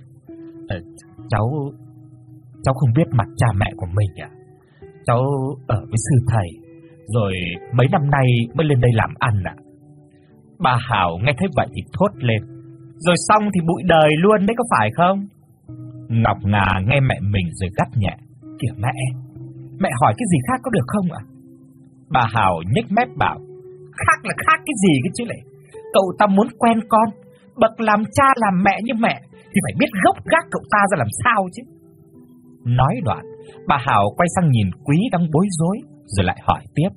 cháu không biết mặt cha mẹ của mình ạ. Cháu ở với sư thầy, rồi mấy năm nay mới lên đây làm ăn ạ. Bà Hảo nghe thấy vậy thì thốt lên. Rồi xong thì bụi đời luôn đấy có phải không? Ngọc Ngà nghe mẹ mình rồi gắt nhẹ. Kìa mẹ hỏi cái gì khác có được không ạ? Bà Hảo nhếch mép bảo. Khác là khác cái gì cái chứ lại? Cậu ta muốn quen con, bậc làm cha làm mẹ như mẹ thì phải biết gốc gác cậu ta ra làm sao chứ. Nói đoạn, bà Hảo quay sang nhìn Quý đang bối rối, rồi lại hỏi tiếp.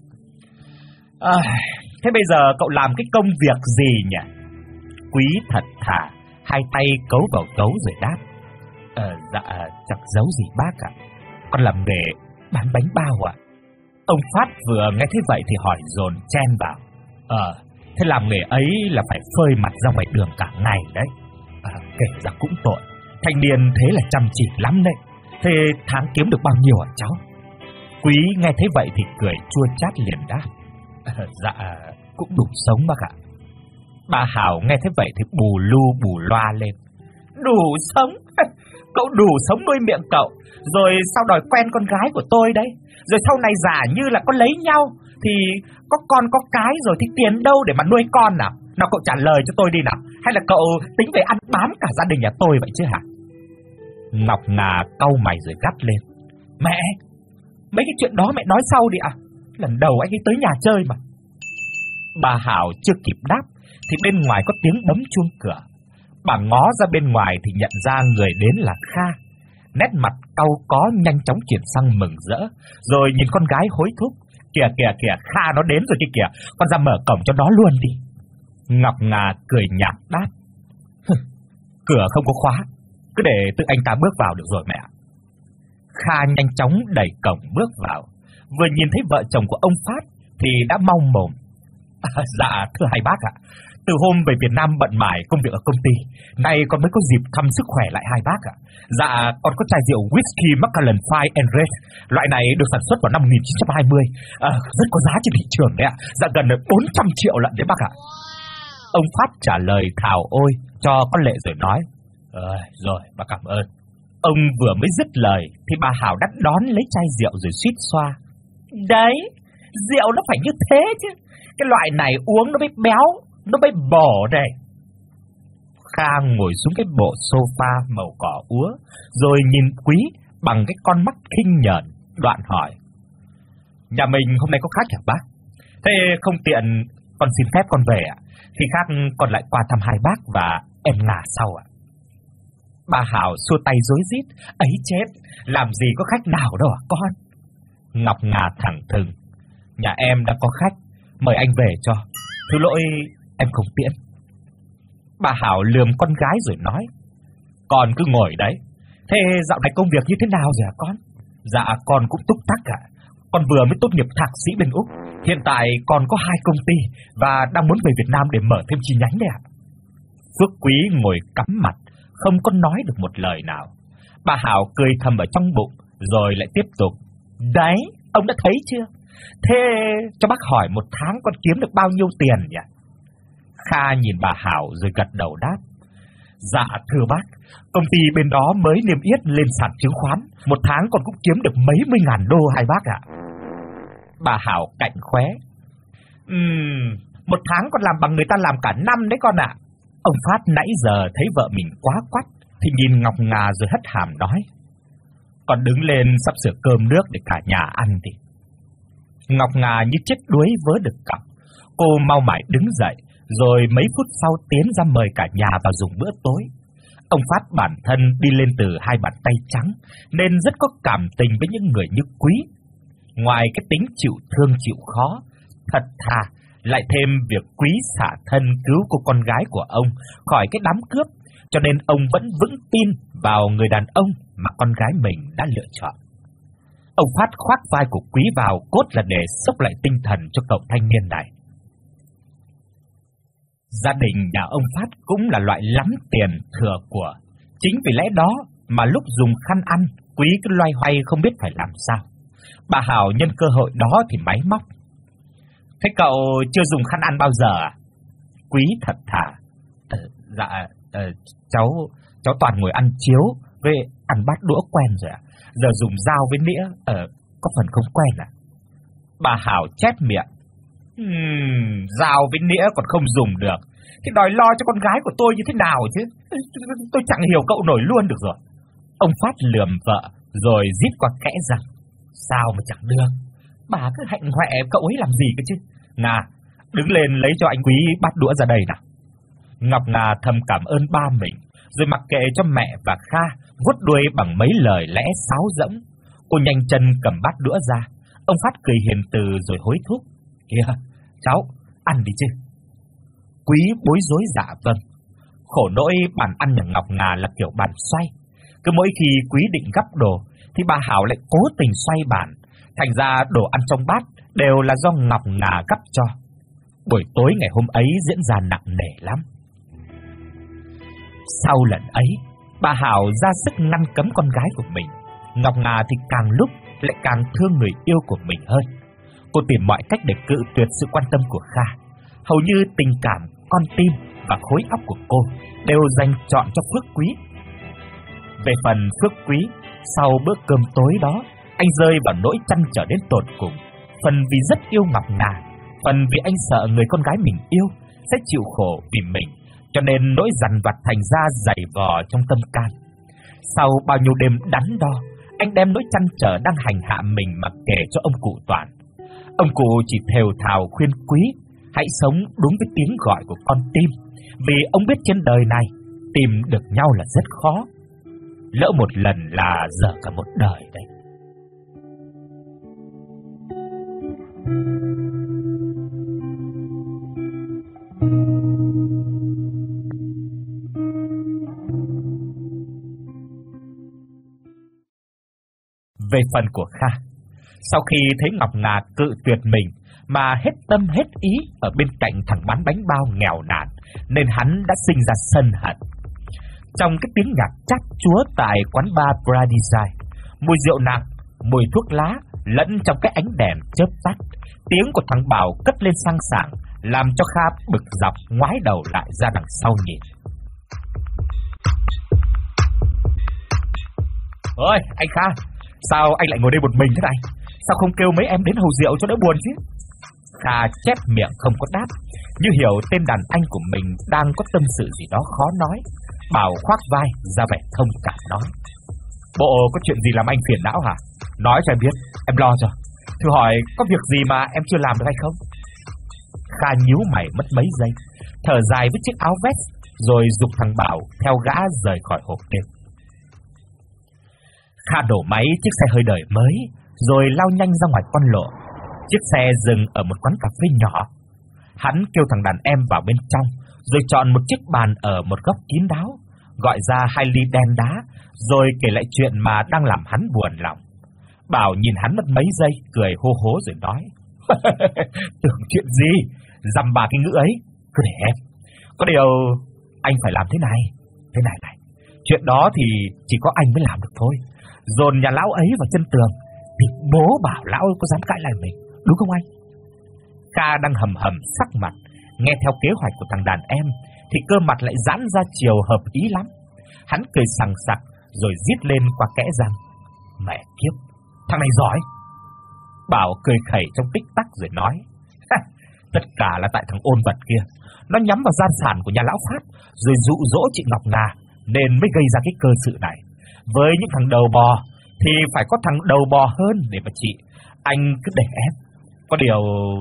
Thế bây giờ cậu làm cái công việc gì nhỉ? Quý thật thà, hai tay cấu vào cấu rồi đáp. Dạ, chẳng giấu gì bác ạ. Con làm nghề bán bánh bao ạ. Ông Phát vừa nghe thế vậy thì hỏi dồn chen vào. Thế làm nghề ấy là phải phơi mặt ra ngoài đường cả ngày đấy. Kể ra cũng tội, thanh niên thế là chăm chỉ lắm đấy. Thế tháng kiếm được bao nhiêu hả cháu? Quý nghe thế vậy thì cười chua chát liền đáp. Dạ, cũng đủ sống bác ạ. Bà Hảo nghe thế vậy thì bù lu bù loa lên. Đủ sống? Cậu đủ sống nuôi miệng cậu, rồi sau đòi quen con gái của tôi đấy. Rồi sau này giả như là có lấy nhau thì có con có cái rồi thì tiền đâu để mà nuôi con nào? Nào cậu trả lời cho tôi đi nào. Hay là cậu tính về ăn bám cả gia đình nhà tôi vậy chứ hả? Ngọc Ngà cau mày rồi gắt lên. Mẹ, mấy cái chuyện đó mẹ nói sau đi ạ. Lần đầu anh ấy tới nhà chơi mà. Bà Hảo chưa kịp đáp thì bên ngoài có tiếng bấm chuông cửa. Bà ngó ra bên ngoài thì nhận ra người đến là Kha. Nét mặt cau có nhanh chóng chuyển sang mừng rỡ, rồi nhìn con gái hối thúc. Kìa, Kha nó đến rồi kìa, con ra mở cổng cho nó luôn đi. Ngọc Ngà cười nhạt đáp: Cửa không có khóa, cứ để tự anh ta bước vào được rồi mẹ. Kha nhanh chóng đẩy cổng bước vào, vừa nhìn thấy vợ chồng của ông Phát thì đã mau mồm: Dạ thưa hai bác ạ, từ hôm về Việt Nam bận mải công việc ở công ty, nay con mới có dịp thăm sức khỏe lại hai bác ạ. Dạ con có chai rượu whisky Macallan Fine and Red, loại này được sản xuất vào năm 1920, rất có giá trên thị trường đấy ạ, dạ gần 400 triệu lận đấy bác ạ. Ông Phát trả lời thào ôi cho con Lệ rồi nói: Rồi bác cảm ơn. Ông vừa mới dứt lời thì bà Hảo đã đón lấy chai rượu rồi suýt xoa: Đấy, rượu nó phải như thế chứ, cái loại này uống nó mới béo, nó mới bổ đây. Kha ngồi xuống cái bộ sofa màu cỏ úa, rồi nhìn Quý bằng cái con mắt khinh nhờn, đoạn hỏi: Nhà mình hôm nay có khách hả bác? Thế không tiện con xin phép con về ạ, khi khác con lại qua thăm hai bác và em Ngà sau ạ. Bà Hảo xua tay rối rít: Ấy chết, làm gì có khách nào đâu ạ con. Ngọc Ngà thẳng thừng: Nhà em đã có khách, mời anh về cho. Thứ lỗi em không tiễn. Bà Hảo lườm con gái rồi nói: Con cứ ngồi đấy. Thế dạo này công việc như thế nào rồi hả con? Dạ con cũng túc tắc ạ. Con vừa mới tốt nghiệp thạc sĩ bên Úc. Hiện tại con có 2 công ty và đang muốn về Việt Nam để mở thêm chi nhánh đấy ạ. Phước Quý ngồi cắm mặt, không có nói được một lời nào. Bà Hảo cười thầm ở trong bụng, rồi lại tiếp tục: Đấy, ông đã thấy chưa? Thế cho bác hỏi một tháng con kiếm được bao nhiêu tiền nhỉ? Kha nhìn bà Hảo rồi gật đầu đáp: Dạ thưa bác, công ty bên đó mới niêm yết lên sàn chứng khoán, một tháng con cũng kiếm được mấy mươi ngàn đô hai bác ạ. Bà Hảo cạnh khóe: Một tháng con làm bằng người ta làm cả năm đấy con ạ. Ông Phát nãy giờ thấy vợ mình quá quắt thì nhìn Ngọc Ngà rồi hất hàm nói: Con đứng lên sắp sửa cơm nước để cả nhà ăn đi. Ngọc Ngà như chết đuối vớ được cọc. Cô mau mải đứng dậy, rồi mấy phút sau tiến ra mời cả nhà vào dùng bữa tối. Ông Phát bản thân đi lên từ 2 bàn tay trắng, nên rất có cảm tình với những người như Quý. Ngoài cái tính chịu thương chịu khó, thật thà, lại thêm việc Quý xả thân cứu cô con gái của ông khỏi cái đám cướp, cho nên ông vẫn vững tin vào người đàn ông mà con gái mình đã lựa chọn. Ông Phát khoác vai của Quý vào cốt là để xốc lại tinh thần cho cậu thanh niên này. Gia đình nhà ông Phát cũng là loại lắm tiền thừa của. Chính vì lẽ đó mà lúc dùng khăn ăn, Quý cứ loay hoay không biết phải làm sao. Bà Hảo nhân cơ hội đó thì máy móc: Thế cậu chưa dùng khăn ăn bao giờ à? Quý thật thà: Dạ, cháu toàn ngồi ăn chiếu với ăn bát đũa quen rồi ạ. Giờ dùng dao với nĩa có phần không quen à? Bà Hảo chép miệng: Dao với nĩa còn không dùng được thì đòi lo cho con gái của tôi như thế nào chứ? Tôi chẳng hiểu cậu nổi luôn được rồi. Ông Phát lườm vợ rồi rít qua kẽ rằng: Sao mà chẳng được? Bà cứ hạnh hoẹ cậu ấy làm gì cơ chứ? Ngà, đứng lên lấy cho anh Quý bát đũa ra đây nào. Ngọc Ngà thầm cảm ơn ba mình, rồi mặc kệ cho mẹ và Kha vuốt đuôi bằng mấy lời lẽ sáo rỗng. Cô nhanh chân cầm bát đũa ra. Ông Phát cười hiền từ rồi hối thúc: Kìa, cháu, ăn đi chứ. Quý bối rối dạ vâng. Khổ nỗi bàn ăn nhà Ngọc Ngà là kiểu bàn xoay. Cứ mỗi khi Quý định gắp đồ thì bà Hảo lại cố tình xoay bàn, thành ra đồ ăn trong bát đều là do Ngọc Ngà gắp cho. Buổi tối ngày hôm ấy diễn ra nặng nề lắm. Sau lần ấy, bà Hảo ra sức ngăn cấm con gái của mình. Ngọc Ngà thì càng lúc lại càng thương người yêu của mình hơn. Cô tìm mọi cách để cự tuyệt sự quan tâm của Kha. Hầu như tình cảm, con tim và khối óc của cô đều dành trọn cho Phước Quý. Về phần Phước Quý, sau bữa cơm tối đó, anh rơi vào nỗi trăn trở đến tột cùng. Phần vì rất yêu Ngọc Ngà, phần vì anh sợ người con gái mình yêu sẽ chịu khổ vì mình, cho nên nỗi dằn vặt thành ra dày vò trong tâm can. Sau bao nhiêu đêm đắn đo, anh đem nỗi trăn trở đang hành hạ mình mà kể cho ông cụ Toàn. Ông cụ chỉ thều thào khuyên Quý hãy sống đúng với tiếng gọi của con tim, vì ông biết trên đời này tìm được nhau là rất khó. Lỡ một lần là dở cả một đời đấy. Về phần của Kha, sau khi thấy Ngọc Ngà cự tuyệt mình mà hết tâm hết ý ở bên cạnh thằng bán bánh bao nghèo nàn, nên hắn đã sinh ra sân hận. Trong cái tiếng nhạc chát chúa tại quán bar Paradise, mùi rượu nặng, mùi thuốc lá lẫn trong cái ánh đèn chớp tắt, tiếng của thằng Bảo cất lên sang sảng, làm cho Kha bực dọc ngoái đầu lại ra đằng sau nhìn. Ôi, anh Kha, sao anh lại ngồi đây một mình thế này? Sao không kêu mấy em đến hầu rượu cho đỡ buồn chứ? Kha chép miệng không có đáp, như hiểu tên đàn anh của mình đang có tâm sự gì đó khó nói. Bảo khoác vai ra vẻ thông cảm nói: Bộ có chuyện gì làm anh phiền não hả? Nói cho em biết, em lo rồi. Thử hỏi có việc gì mà em chưa làm được hay không? Kha nhíu mày mất mấy giây, thở dài với chiếc áo vest, rồi giục thằng Bảo theo gã rời khỏi hộp đêm. Kha đổ máy chiếc xe hơi đời mới, rồi lao nhanh ra ngoài con lộ. Chiếc xe dừng ở một quán cà phê nhỏ. Hắn kêu thằng đàn em vào bên trong, rồi chọn một chiếc bàn ở một góc kín đáo, gọi ra 2 ly đen đá, rồi kể lại chuyện mà đang làm hắn buồn lòng. Bảo nhìn hắn mất mấy giây, cười hô hố rồi nói: Tưởng chuyện gì, dằm bà cái ngữ ấy, cứ để em. Có điều anh phải làm thế này. Chuyện đó thì chỉ có anh mới làm được thôi. Dồn nhà lão ấy vào chân tường thì bố bảo lão có dám cãi lại mình, đúng không anh? Kha đang hầm hầm sắc mặt, nghe theo kế hoạch của thằng đàn em thì cơ mặt lại giãn ra chiều hợp ý lắm. Hắn cười sằng sặc rồi rít lên qua kẽ răng: Mẹ kiếp, thằng này giỏi. Bảo cười khẩy trong tích tắc rồi nói: Tất cả là tại thằng ôn vật kia, nó nhắm vào gia sản của nhà lão Phát, rồi dụ dỗ chị Ngọc Ngà, nên mới gây ra cái cơ sự này. Với những thằng đầu bò thì phải có thằng đầu bò hơn để mà trị. Anh cứ để em. Có điều...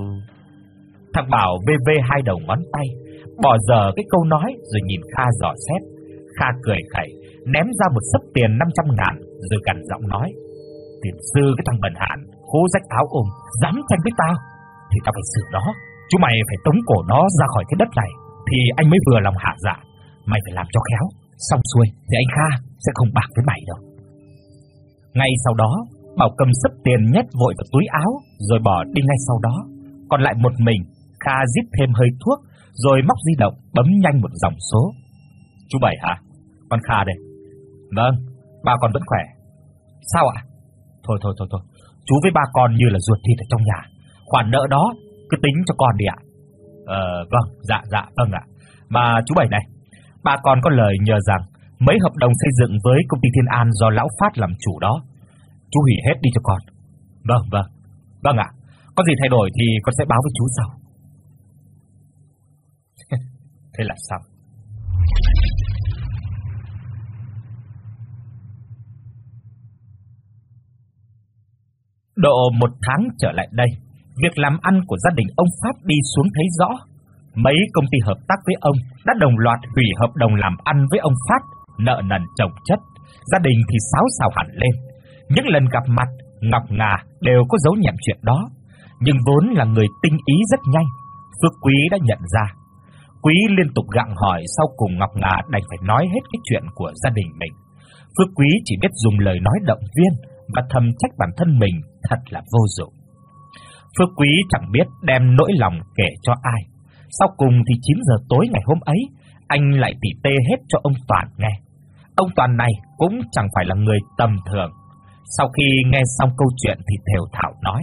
Thằng Bảo vê vê 2 đầu ngón tay, bỏ dở cái câu nói rồi nhìn Kha dò xét. Kha cười khẩy, ném ra một xấp tiền 500.000 rồi gằn giọng nói: Tiền sư cái thằng bần hạn, khố rách áo ôm, dám tranh với tao thì tao phải xử nó. Chú mày phải tống cổ nó ra khỏi cái đất này thì anh mới vừa lòng hạ dạ. Mày phải làm cho khéo, xong xuôi thì anh Kha sẽ không bạc với mày đâu. Ngay sau đó, Bảo cầm xấp tiền nhét vội vào túi áo rồi bỏ đi ngay sau đó. Còn lại một mình, Kha rít thêm hơi thuốc rồi móc di động bấm nhanh một dòng số. Chú Bảy hả? Con Kha đây. Vâng, ba con vẫn khỏe. Sao ạ? Thôi, chú với ba con như là ruột thịt ở trong nhà. Khoản nợ đó cứ tính cho con đi ạ. Vâng, dạ, vâng ạ. Mà chú Bảy này, ba con có lời nhờ rằng mấy hợp đồng xây dựng với công ty Thiên An do lão Phát làm chủ đó, chú hủy hết đi cho con. Vâng ạ. Có gì thay đổi thì con sẽ báo với chú sau. Thế là xong. Độ 1 tháng trở lại đây, việc làm ăn của gia đình ông Phát đi xuống thấy rõ. Mấy công ty hợp tác với ông đã đồng loạt hủy hợp đồng làm ăn với ông Phát, nợ nần chồng chất. Gia đình thì xáo xào hẳn lên. Những lần gặp mặt, Ngọc Ngà đều có giấu nhẹm chuyện đó. Nhưng vốn là người tinh ý rất nhanh, Phước Quý đã nhận ra. Quý liên tục gặng hỏi, sau cùng Ngọc Ngà đành phải nói hết cái chuyện của gia đình mình. Phước Quý chỉ biết dùng lời nói động viên và thầm trách bản thân mình thật là vô dụng. Phước Quý chẳng biết đem nỗi lòng kể cho ai. Sau cùng thì 9 giờ tối ngày hôm ấy, anh lại tỉ tê hết cho ông Toàn nghe. Ông Toàn này cũng chẳng phải là người tầm thường. Sau khi nghe xong câu chuyện thì thều thào nói: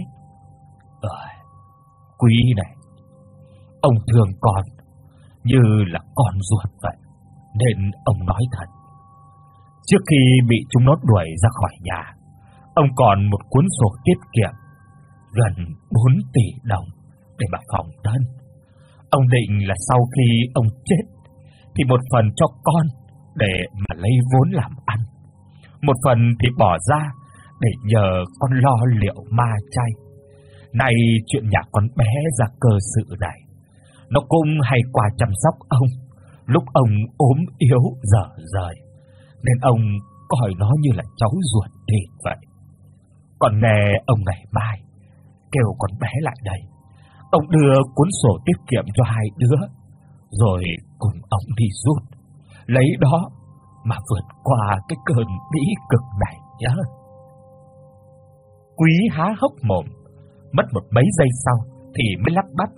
Quý này, ông thương con như là con ruột vậy, nên ông nói thật. Trước khi bị chúng nó đuổi ra khỏi nhà, ông còn một cuốn sổ tiết kiệm gần 4 tỷ đồng để mà phòng thân. Ông định là sau khi ông chết thì một phần cho con để mà lấy vốn làm ăn, một phần thì bỏ ra để nhờ con lo liệu ma chay. Này chuyện nhà con bé ra cơ sự này, nó cũng hay qua chăm sóc ông lúc ông ốm yếu dở dời, nên ông coi nó như là cháu ruột thịt vậy. Còn nghe ông ngày mai kêu con bé lại đây, ông đưa cuốn sổ tiết kiệm cho 2 đứa, rồi cùng ông đi rút, lấy đó mà vượt qua cái cơn bí cực này nhá. Quý há hốc mồm, mất một mấy giây sau thì mới lắp bắp: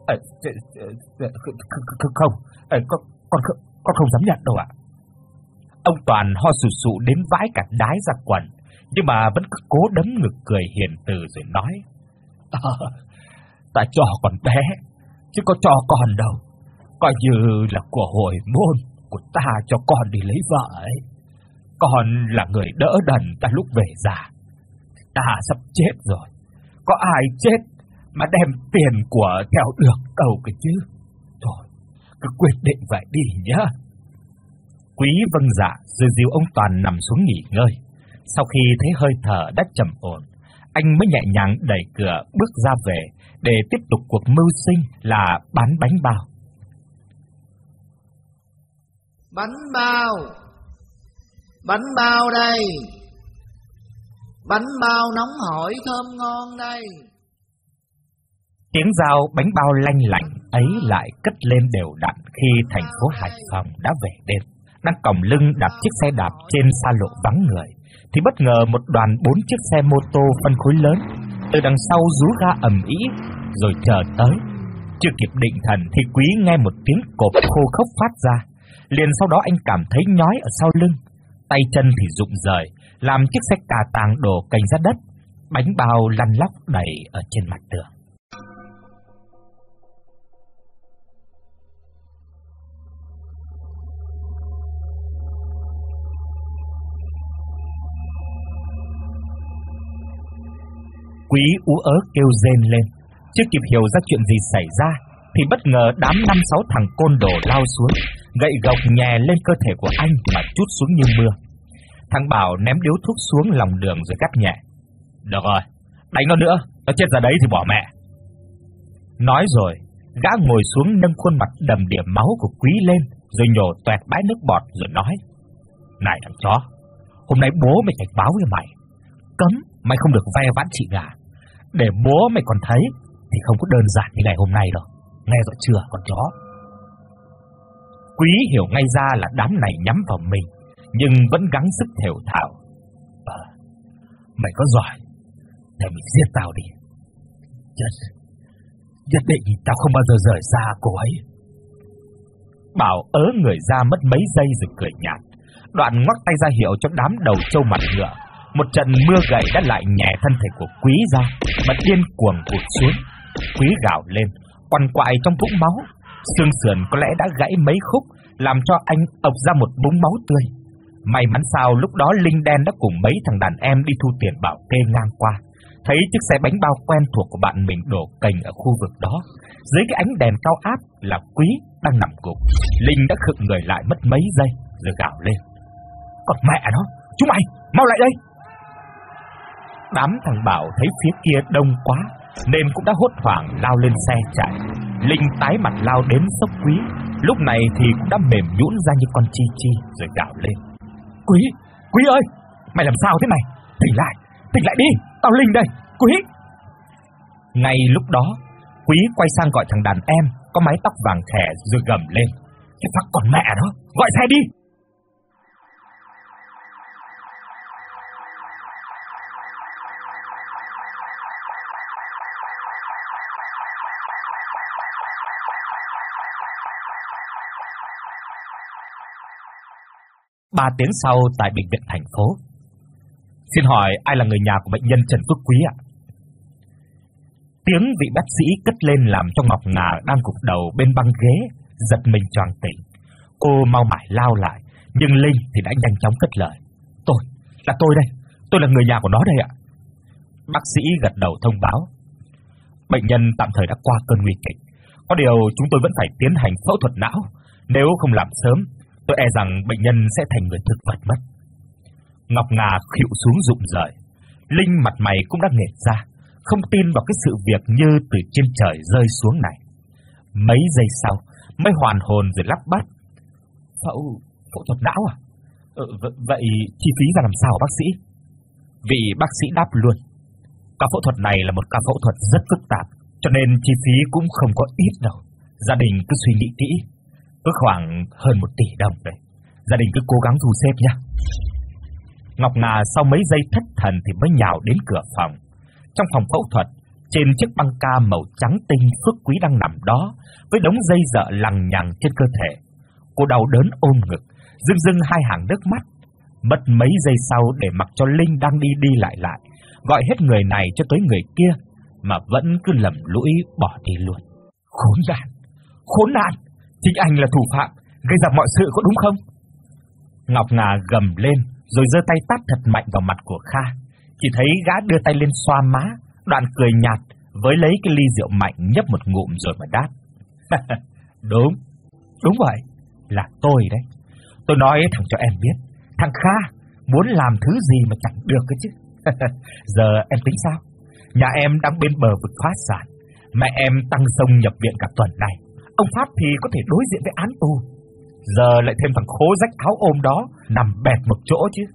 Không, con không dám nhận đâu ạ. Ông Toàn ho sù sụ đến vãi cả đái ra quần, nhưng mà vẫn cứ cố đấm ngực cười hiền từ rồi nói: Ta cho con bé, chứ có cho con đâu. Coi như là của hồi môn của ta cho con đi lấy vợ ấy. Con là người đỡ đần ta lúc về già. Ta sắp chết rồi, có ai chết mà đem tiền của theo được đâu cơ chứ. Thôi, cứ quyết định vậy đi nhá. Quý vâng dạ rồi dìu ông Toàn nằm xuống nghỉ ngơi. Sau khi thấy hơi thở đã trầm ổn, anh mới nhẹ nhàng đẩy cửa bước ra về để tiếp tục cuộc mưu sinh là bán bánh bao. Bánh bao đây. Bánh bao nóng hổi thơm ngon đây. Tiếng dao bánh bao lanh lảnh ấy lại cất lên đều đặn khi thành phố Hải Phòng đã về đêm. Đang còng lưng đạp chiếc xe đạp trên xa lộ vắng người, thì bất ngờ một đoàn 4 chiếc xe mô tô phân khối lớn từ đằng sau rú ga ầm ĩ rồi chờ tới. Chưa kịp định thần thì Quý nghe một tiếng cộp khô khốc phát ra. Liền sau đó anh cảm thấy nhói ở sau lưng, tay chân thì rụng rời, làm chiếc xe cà tàng đổ cành ra đất, bánh bao lăn lóc đầy ở trên mặt đường. Quý ú ớ kêu rên lên, chưa kịp hiểu ra chuyện gì xảy ra thì bất ngờ đám 5-6 thằng côn đồ lao xuống, gậy gộc nhè lên cơ thể của anh mà trút xuống như mưa. Thằng Bảo ném điếu thuốc xuống lòng đường rồi gắt nhẹ: Được rồi, đánh nó nữa, nó chết ra đấy thì bỏ mẹ. Nói rồi, gã ngồi xuống nâng khuôn mặt đầm đìa máu của Quý lên, rồi nhổ toẹt bãi nước bọt rồi nói: Này thằng chó, hôm nay bố mày cảnh báo với mày, cấm mày không được ve vãn chị gà. Để bố mày còn thấy thì không có đơn giản như ngày hôm nay đâu, nghe rõ chưa con chó? Quý hiểu ngay ra là đám này nhắm vào mình, nhưng vẫn gắng sức thều thào: Mày có giỏi để mình giết tao đi. Nhất định tao không bao giờ rời xa cô ấy. Bảo ớ người ra mất mấy giây rồi cười nhạt, đoạn ngoắc tay ra hiệu cho đám đầu trâu mặt ngựa. Một trận mưa gậy đã lại nhẹ thân thể của Quý ra, mà điên cuồng vụt xuống. Quý gào lên, quằn quại trong vũng máu, xương sườn có lẽ đã gãy mấy khúc, làm cho anh ộc ra một vũng máu tươi. May mắn sao lúc đó Linh Đen đã cùng mấy thằng đàn em đi thu tiền bảo kê ngang qua, thấy chiếc xe bánh bao quen thuộc của bạn mình đổ cành ở khu vực đó. Dưới cái ánh đèn cao áp là Quý đang nằm gục. Linh đã khựng người lại mất mấy giây rồi gào lên: Còn mẹ nó, chúng mày mau lại đây! Đám thằng Bảo thấy phía kia đông quá nên cũng đã hốt hoảng lao lên xe chạy. Linh tái mặt lao đến xốc Quý, lúc này thì cũng đã mềm nhũn ra như con chi chi rồi gào lên: Quý ơi, mày làm sao thế mày? Tỉnh lại đi, tao Linh đây, Quý! Ngay lúc đó, Quý quay sang gọi thằng đàn em có mái tóc vàng khè rồi gầm lên: Cái phắc còn mẹ đó, gọi xe đi! Ba tiếng sau tại bệnh viện thành phố. Xin hỏi ai là người nhà của bệnh nhân Trần Phước Quý ạ? Tiếng vị bác sĩ cất lên làm cho Ngọc Ngà đang gục đầu bên băng ghế giật mình choàng tỉnh. Cô mau mải lao lại, nhưng Linh thì đã nhanh chóng cất lời: Tôi đây, tôi là người nhà của nó đây ạ. Bác sĩ gật đầu thông báo: Bệnh nhân tạm thời đã qua cơn nguy kịch, có điều chúng tôi vẫn phải tiến hành phẫu thuật não. Nếu không làm sớm, tôi e rằng bệnh nhân sẽ thành người thực vật mất. Ngọc Ngà khuỵu xuống rụng rời. Linh mặt mày cũng đã nghệt ra, không tin vào cái sự việc như từ trên trời rơi xuống này. Mấy giây sau mới hoàn hồn rồi lắp bắp: Phẫu thuật não à? Vậy chi phí ra làm sao bác sĩ? Vị bác sĩ đáp luôn: Ca phẫu thuật này là một ca phẫu thuật rất phức tạp, cho nên chi phí cũng không có ít đâu. Gia đình cứ suy nghĩ kỹ, có khoảng hơn 1 tỷ đồng đấy. Gia đình cứ cố gắng thu xếp nhé. Ngọc Ngà sau mấy giây thất thần thì mới nhào đến cửa phòng. Trong phòng phẫu thuật, trên chiếc băng ca màu trắng tinh, Phước Quý đang nằm đó với đống dây dợ lằng nhằng trên cơ thể. Cô đau đớn ôm ngực, rưng rưng hai hàng nước mắt. Mất mấy giây sau để mặc cho Linh đang đi đi lại, gọi hết người này cho tới người kia, mà vẫn cứ lầm lũi bỏ đi luôn. Khốn nạn, chính anh là thủ phạm gây ra mọi sự có đúng không? Ngọc Ngà gầm lên rồi giơ tay tát thật mạnh vào mặt của Kha. Chỉ thấy gã đưa tay lên xoa má, đoạn cười nhạt với lấy cái ly rượu mạnh nhấp một ngụm rồi mà đáp. Đúng vậy, là tôi đấy. Tôi nói thẳng cho em biết, thằng Kha muốn làm thứ gì mà chẳng được cơ chứ. Giờ em tính sao? Nhà em đang bên bờ vực phá sản, mẹ em tăng sông nhập viện cả tuần này. Ông Phát thì có thể đối diện với án tù, giờ lại thêm thằng khố rách áo ôm đó nằm bẹp một chỗ chứ.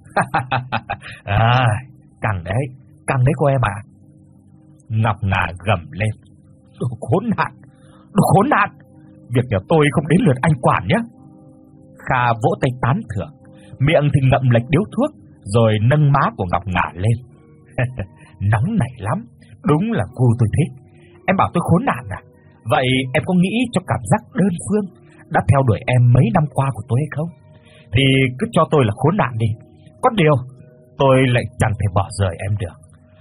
Căng đấy cô em ạ. Ngọc Ngà gầm lên. Đồ khốn nạn, việc nhà tôi không đến lượt anh quản nhé. Kha vỗ tay tán thưởng, miệng thì ngậm lệch điếu thuốc, rồi nâng má của Ngọc Ngà lên. Nóng nảy lắm, đúng là gu tôi thích. Em bảo tôi khốn nạn à? Vậy em có nghĩ cho cảm giác đơn phương đã theo đuổi em mấy năm qua của tôi hay không? Thì cứ cho tôi là khốn nạn đi. Có điều tôi lại chẳng thể bỏ rời em được.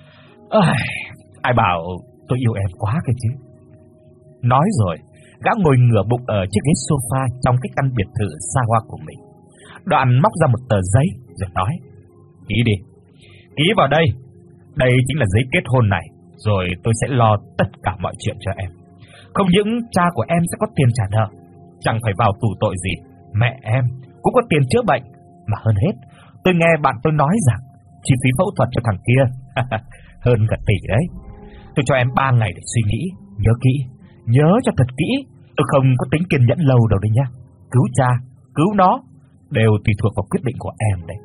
Ai bảo tôi yêu em quá cơ chứ. Nói rồi, gã ngồi ngửa bụng ở chiếc ghế sofa trong cái căn biệt thự xa hoa của mình. Đoạn móc ra một tờ giấy rồi nói. Ký đi, ký vào đây. Đây chính là giấy kết hôn này, rồi tôi sẽ lo tất cả mọi chuyện cho em. Không những cha của em sẽ có tiền trả nợ, chẳng phải vào tù tội gì, mẹ em cũng có tiền chữa bệnh. Mà hơn hết, tôi nghe bạn tôi nói rằng chi phí phẫu thuật cho thằng kia hơn cả tỷ đấy. Tôi cho em 3 ngày để suy nghĩ, nhớ kỹ, nhớ cho thật kỹ. Tôi không có tính kiên nhẫn lâu đâu đấy nhá. Cứu cha, cứu nó đều tùy thuộc vào quyết định của em đấy.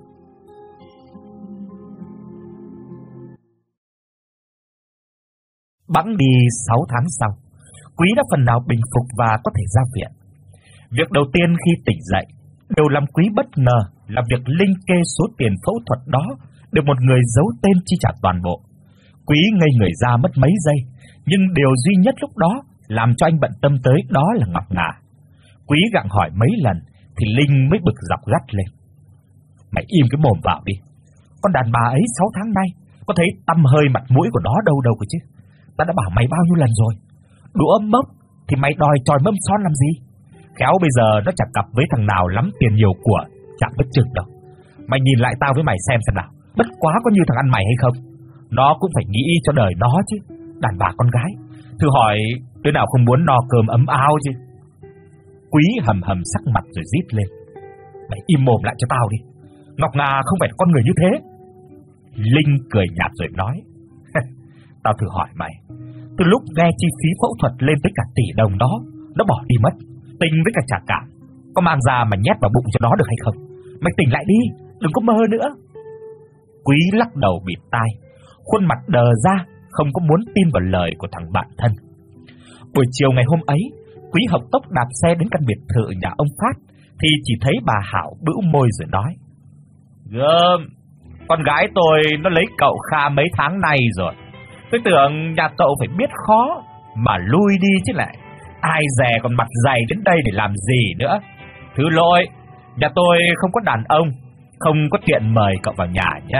Bẵng đi 6 tháng sau, Quý đã phần nào bình phục và có thể ra viện. Việc đầu tiên khi tỉnh dậy đều làm Quý bất ngờ là việc linh kê số tiền phẫu thuật đó được một người giấu tên chi trả toàn bộ. Quý ngây người ra mất mấy giây, nhưng điều duy nhất lúc đó làm cho anh bận tâm tới đó là Ngọc Ngà. Quý gặng hỏi mấy lần thì Linh mới bực dọc gắt lên. Mày im cái mồm vào đi. Con đàn bà ấy 6 tháng nay có thấy tăm hơi mặt mũi của nó đâu cơ chứ. Ta đã bảo mày bao nhiêu lần rồi, đũa mốc thì mày đòi chòi mâm son làm gì? Khéo bây giờ nó chả cặp với thằng nào lắm tiền nhiều của, chẳng bất chừng đâu. Mày nhìn lại tao với mày xem nào, bất quá có như thằng ăn mày hay không? Nó cũng phải nghĩ cho đời nó chứ. Đàn bà con gái, thử hỏi đứa nào không muốn no cơm ấm áo chứ. Quý hầm sắc mặt rồi rít lên. Mày im mồm lại cho tao đi. Ngọc Ngà không phải con người như thế. Linh cười nhạt rồi nói. Tao thử hỏi mày, từ lúc nghe chi phí phẫu thuật lên tới cả tỷ đồng đó, nó bỏ đi mất, tình với cả trả cả, có mang ra mà nhét vào bụng cho nó được hay không? Mày tỉnh lại đi, đừng có mơ nữa. Quý lắc đầu bịt tai, khuôn mặt đờ ra, không có muốn tin vào lời của thằng bạn thân. Buổi chiều ngày hôm ấy, Quý học tốc đạp xe đến căn biệt thự nhà ông Phát, thì chỉ thấy bà Hảo bĩu môi rồi nói. Gớm, con gái tôi nó lấy cậu Kha mấy tháng nay rồi. Tôi tưởng nhà cậu phải biết khó mà lui đi chứ lại. Ai dè còn mặt dày đến đây để làm gì nữa. Thứ lỗi, nhà tôi không có đàn ông, không có tiện mời cậu vào nhà nhá.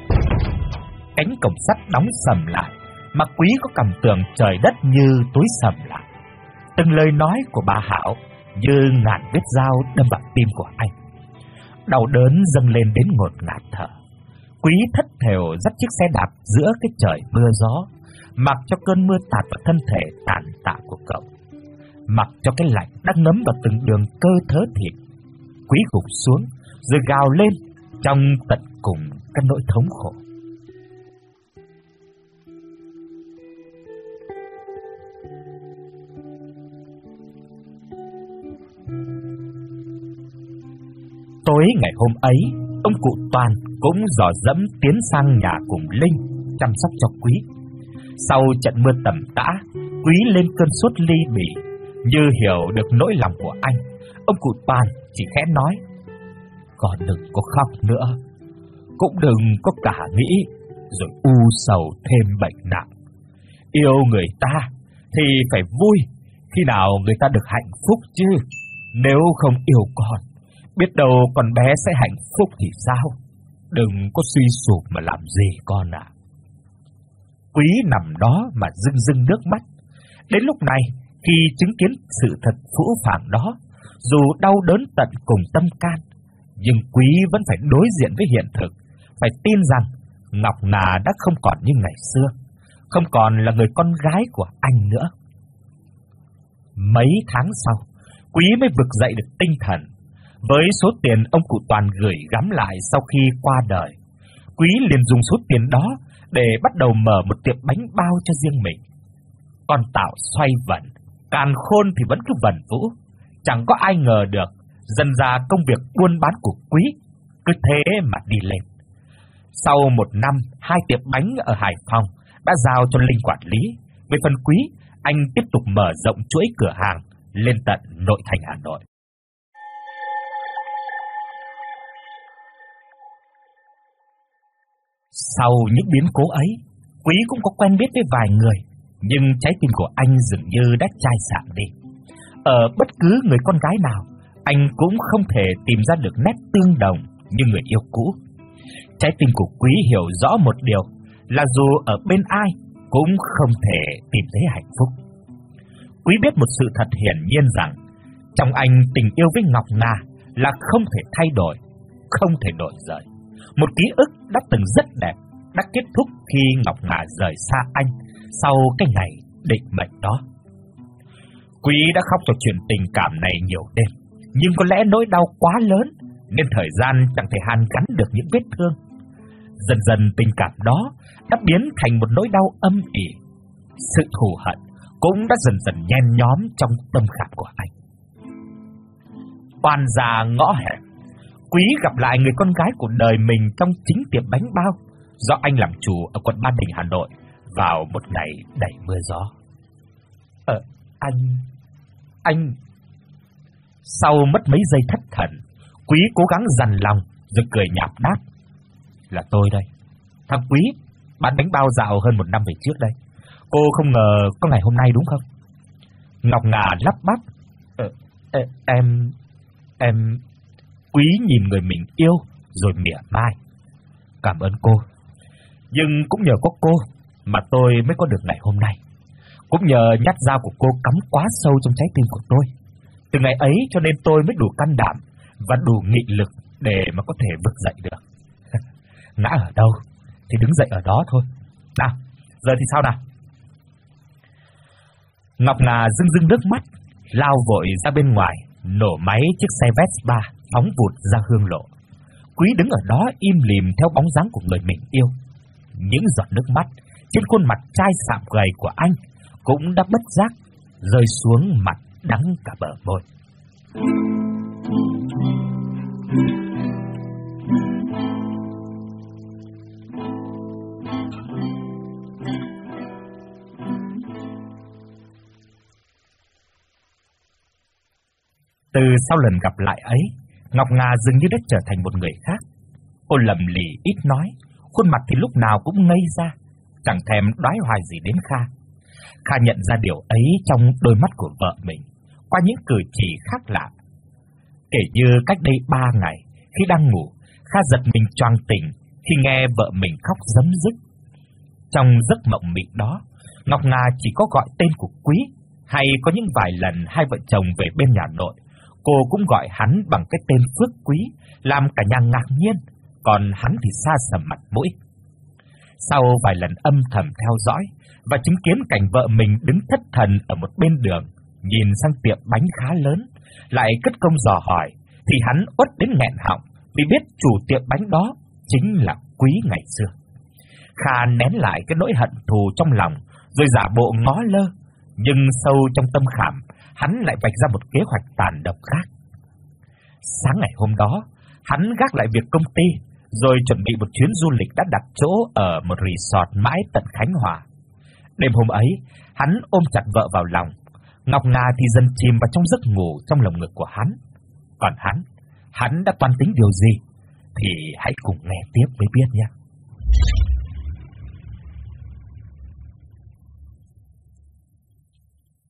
Cánh cổng sắt đóng sầm lại, mà Quý có cảm tưởng trời đất như tối sầm lại. Từng lời nói của bà Hảo như ngàn vết dao đâm vào tim của anh. Đau đớn dâng lên đến ngột ngạt thở. Quý thất thểu dắt chiếc xe đạp giữa cái trời mưa gió, mặc cho cơn mưa tạt vào thân thể tàn tạ của cậu, mặc cho cái lạnh đã ngấm vào từng đường cơ thớ thịt. Quý gục xuống rồi gào lên trong tận cùng cái nỗi thống khổ. Tối ngày hôm ấy, ông cụ Toàn cũng dò dẫm tiến sang nhà cùng Linh chăm sóc cho Quý. Sau trận mưa tầm tã, Quý lên cơn sốt ly bì. Như hiểu được nỗi lòng của anh, ông cụ Toàn chỉ khẽ nói: Con đừng có khóc nữa, cũng đừng có cả nghĩ rồi u sầu thêm bệnh nặng. Yêu người ta thì phải vui, khi nào người ta được hạnh phúc chứ. Nếu không yêu con, biết đâu con bé sẽ hạnh phúc thì sao? Đừng có suy sụp mà làm gì con ạ. Quý nằm đó mà rưng rưng nước mắt. Đến lúc này, khi chứng kiến sự thật phũ phàng đó, dù đau đớn tận cùng tâm can, nhưng Quý vẫn phải đối diện với hiện thực, phải tin rằng Ngọc Ngà đã không còn như ngày xưa, không còn là người con gái của anh nữa. Mấy tháng sau, Quý mới vực dậy được tinh thần. Với số tiền ông cụ Toàn gửi gắm lại sau khi qua đời, Quý liền dùng số tiền đó để bắt đầu mở một tiệm bánh bao cho riêng mình. Con tảo xoay vần, càn khôn thì vẫn cứ vần vũ. Chẳng có ai ngờ được, dần ra công việc buôn bán của Quý cứ thế mà đi lên. Sau 1 năm, 2 tiệm bánh ở Hải Phòng đã giao cho Linh quản lý. Về phần Quý, anh tiếp tục mở rộng chuỗi cửa hàng lên tận nội thành Hà Nội. Sau những biến cố ấy, Quý cũng có quen biết với vài người, nhưng trái tim của anh dường như đã chai sạn đi. Ở bất cứ người con gái nào, anh cũng không thể tìm ra được nét tương đồng như người yêu cũ. Trái tim của Quý hiểu rõ một điều là dù ở bên ai cũng không thể tìm thấy hạnh phúc. Quý biết một sự thật hiển nhiên rằng trong anh tình yêu với Ngọc Ngà là không thể thay đổi, không thể đổi rời. Một ký ức đã từng rất đẹp đã kết thúc khi Ngọc Ngà rời xa anh sau cái ngày định mệnh đó. Quý đã khóc cho chuyện tình cảm này nhiều đêm, nhưng có lẽ nỗi đau quá lớn nên thời gian chẳng thể hàn gắn được những vết thương. Dần dần tình cảm đó đã biến thành một nỗi đau âm ỉ. Sự thù hận cũng đã dần dần nhen nhóm trong tâm khảm của anh. Oan gia ngõ hẻm, Quý gặp lại người con gái của đời mình trong chính tiệm bánh bao do anh làm chủ ở quận Ba Đình, Hà Nội vào một ngày đầy mưa gió. Anh... Sau mất mấy giây thất thần, Quý cố gắng dằn lòng rồi cười nhạt đáp: Là tôi đây, thằng Quý, bán bánh bao dạo hơn 1 năm về trước đây. Cô không ngờ có ngày hôm nay đúng không? Ngọc Ngà lắp bắp: Em... Quý nhìn người mình yêu rồi mỉa mai: Cảm ơn cô, nhưng cũng nhờ có cô mà tôi mới có được ngày hôm nay. Cũng nhờ nhát dao của cô cắm quá sâu trong trái tim của tôi. Từ ngày ấy cho nên tôi mới đủ can đảm và đủ nghị lực để mà có thể vực dậy được. Ngã ở đâu thì đứng dậy ở đó thôi. Nào, giờ thì sao nào? Ngọc Ngà rưng rưng nước mắt, lao vội ra bên ngoài, nổ máy chiếc xe Vespa phóng vụt ra hương lộ. Quý đứng ở đó im lìm theo bóng dáng của người mình yêu. Những giọt nước mắt trên khuôn mặt chai sạm gầy của anh cũng đã bất giác rơi xuống mặt đắng cả bờ môi. Từ sau lần gặp lại ấy, Ngọc Ngà dường như đã trở thành một người khác. Cô lầm lì ít nói, khuôn mặt thì lúc nào cũng ngây ra, chẳng thèm đoái hoài gì đến Kha. Kha nhận ra điều ấy trong đôi mắt của vợ mình, qua những cử chỉ khác lạ. Kể như cách đây 3 ngày, khi đang ngủ, Kha giật mình choàng tỉnh khi nghe vợ mình khóc rấm rứt. Trong giấc mộng mị đó, Ngọc Ngà chỉ có gọi tên của Quý, hay có những vài lần hai vợ chồng về bên nhà nội, cô cũng gọi hắn bằng cái tên Phước Quý, làm cả nhà ngạc nhiên, còn hắn thì xa sầm mặt mũi. Sau vài lần âm thầm theo dõi và chứng kiến cảnh vợ mình đứng thất thần ở một bên đường, nhìn sang tiệm bánh khá lớn, lại cất công dò hỏi, thì hắn uất đến nghẹn họng vì biết chủ tiệm bánh đó chính là Quý ngày xưa. Kha nén lại cái nỗi hận thù trong lòng, rồi giả bộ ngó lơ, nhưng sâu trong tâm khảm, hắn lại vạch ra một kế hoạch tàn độc khác. Sáng ngày hôm đó, hắn gác lại việc công ty, rồi chuẩn bị một chuyến du lịch đã đặt chỗ ở một resort mãi tận Khánh Hòa. Đêm hôm ấy, hắn ôm chặt vợ vào lòng, Ngọc Ngà thì dần chìm vào trong giấc ngủ trong lồng ngực của hắn. Còn hắn đã toan tính điều gì thì hãy cùng nghe tiếp mới biết nhé.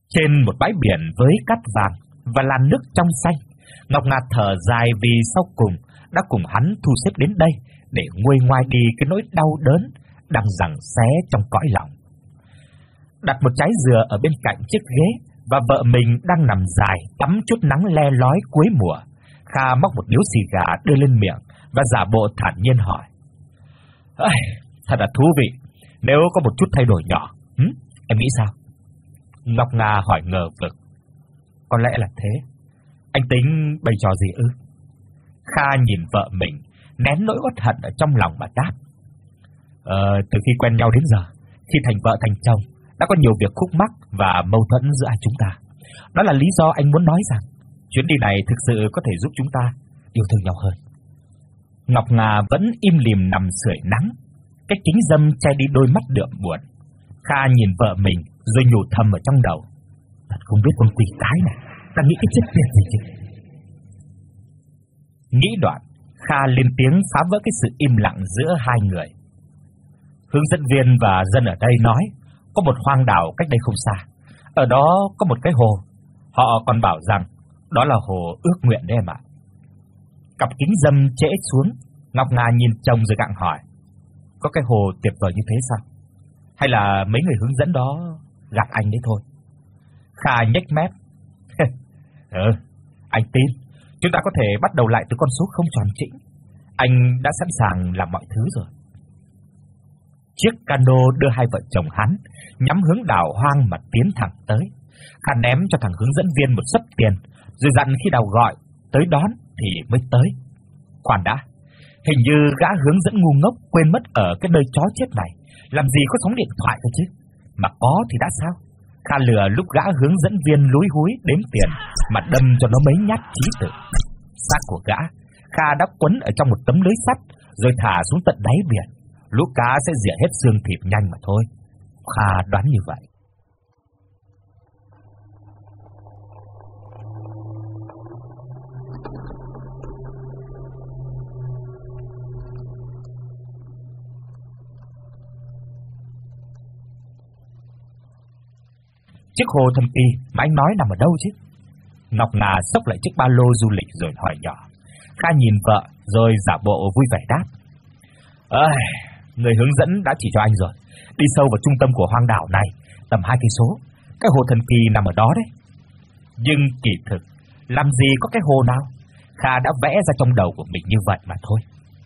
Trên một bãi biển với cát vàng và làn nước trong xanh, Ngọc Ngà thở dài vì sau cùng đã cùng hắn thu xếp đến đây để nguôi ngoai đi cái nỗi đau đớn đang giằng xé trong cõi lòng. Đặt một trái dừa ở bên cạnh chiếc ghế và vợ mình đang nằm dài tắm chút nắng le lói cuối mùa, Kha móc một điếu xì gà đưa lên miệng và giả bộ thản nhiên hỏi: thật là thú vị, nếu có một chút thay đổi nhỏ, em nghĩ sao? Ngọc Ngà hỏi ngờ vực. Có lẽ là thế. Anh tính bày trò gì ư? Kha nhìn vợ mình, nén nỗi uất hận ở trong lòng mà đáp: Từ khi quen nhau đến giờ, khi thành vợ thành chồng, đã có nhiều việc khúc mắc và mâu thuẫn giữa hai chúng ta. Đó là lý do anh muốn nói rằng chuyến đi này thực sự có thể giúp chúng ta yêu thương nhau hơn. Ngọc Ngà vẫn im lìm nằm sưởi nắng, cái kính râm che đi đôi mắt đượm buồn. Kha nhìn vợ mình rồi nhủ thầm ở trong đầu: thật không biết con quỷ cái này ta nghĩ cái chết tiệt gì chứ. Nghĩ đoạn, Kha lên tiếng phá vỡ cái sự im lặng giữa hai người. Hướng dẫn viên và dân ở đây nói có một hoang đảo cách đây không xa, ở đó có một cái hồ. Họ còn bảo rằng đó là hồ ước nguyện đấy em ạ. Cặp kính râm trễ xuống, Ngọc Ngà nhìn chồng rồi gặng hỏi: có cái hồ tuyệt vời như thế sao? Hay là mấy người hướng dẫn đó gạt anh đấy thôi? Kha nhếch mép: anh tin chúng ta có thể bắt đầu lại từ con số không tròn chỉnh. Anh đã sẵn sàng làm mọi thứ rồi. Chiếc cano đưa hai vợ chồng hắn nhắm hướng đảo hoang mà tiến thẳng tới. Kha ném cho thằng hướng dẫn viên một xấp tiền, rồi dặn khi nào gọi tới đón thì mới tới. Khoan đã, hình như gã hướng dẫn ngu ngốc quên mất ở cái nơi chó chết này làm gì có sóng điện thoại cơ chứ. Mà có thì đã sao? Kha lừa lúc gã hướng dẫn viên lúi húi đếm tiền mà đâm cho nó mấy nhát chí tử. Xác của gã Kha đã quấn ở trong một tấm lưới sắt rồi thả xuống tận đáy biển. Lũ cá sẽ rỉa hết xương thịt nhanh mà thôi. Kha đoán như vậy. Chiếc hồ thần kỳ mà anh nói nằm ở đâu chứ? Ngọc Ngà xốc lại chiếc ba lô du lịch rồi hỏi nhỏ. Kha nhìn vợ rồi giả bộ vui vẻ đáp: người hướng dẫn đã chỉ cho anh rồi. Đi sâu vào trung tâm của hoang đảo này tầm 2 cây số. Cái hồ thần kỳ nằm ở đó đấy. Nhưng kỳ thực làm gì có cái hồ nào? Kha đã vẽ ra trong đầu của mình như vậy mà thôi.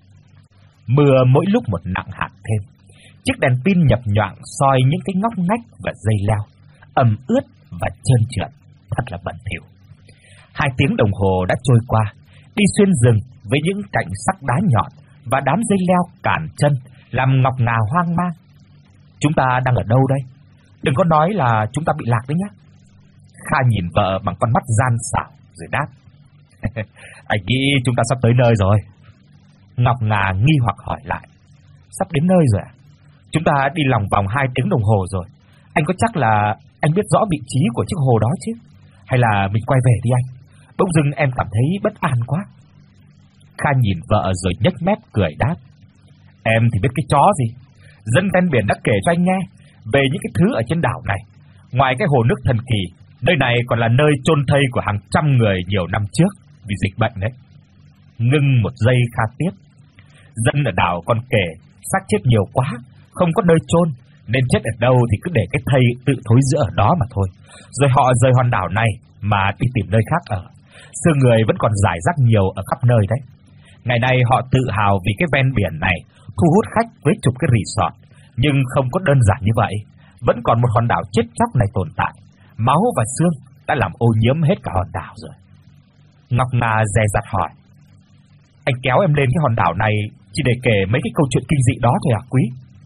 Mưa mỗi lúc một nặng hạt thêm. Chiếc đèn pin nhập nhoạng soi những cái ngóc ngách và dây leo ẩm ướt và trơn trượt, thật là bẩn thỉu. 2 tiếng đồng hồ đã trôi qua, đi xuyên rừng với những cạnh sắc đá nhọn và đám dây leo cản chân làm Ngọc Ngà hoang mang. Chúng ta đang ở đâu đây? Đừng có nói là chúng ta bị lạc đấy nhá. Kha nhìn vợ bằng con mắt gian xảo rồi đáp: anh nghĩ chúng ta sắp tới nơi rồi. Ngọc Ngà nghi hoặc hỏi lại: sắp đến nơi rồi à? Chúng ta đi lòng vòng 2 tiếng đồng hồ rồi. Anh có chắc là anh biết rõ vị trí của chiếc hồ đó chứ? Hay là mình quay về đi anh? Bỗng dưng em cảm thấy bất an quá. Kha nhìn vợ rồi nhếch mép cười đáp: em thì biết cái chó gì. Dân ven biển đã kể cho anh nghe về những cái thứ ở trên đảo này. Ngoài cái hồ nước thần kỳ, nơi này còn là nơi chôn thây của hàng trăm người nhiều năm trước vì dịch bệnh đấy. Ngưng một giây Kha tiếp: dân ở đảo còn kể xác chết nhiều quá, không có nơi chôn nên chết ở đâu thì cứ để cái thây tự thối rữa ở đó mà thôi. Rồi họ rời hòn đảo này mà đi tìm nơi khác ở. Xương người vẫn còn rải rác nhiều ở khắp nơi đấy. Ngày nay họ tự hào vì cái ven biển này thu hút khách với chục cái resort. Nhưng không có đơn giản như vậy. Vẫn còn một hòn đảo chết chóc này tồn tại. Máu và xương đã làm ô nhiễm hết cả hòn đảo rồi. Ngọc Ngà dè dặt hỏi: anh kéo em lên cái hòn đảo này chỉ để kể mấy cái câu chuyện kinh dị đó thôi à quý?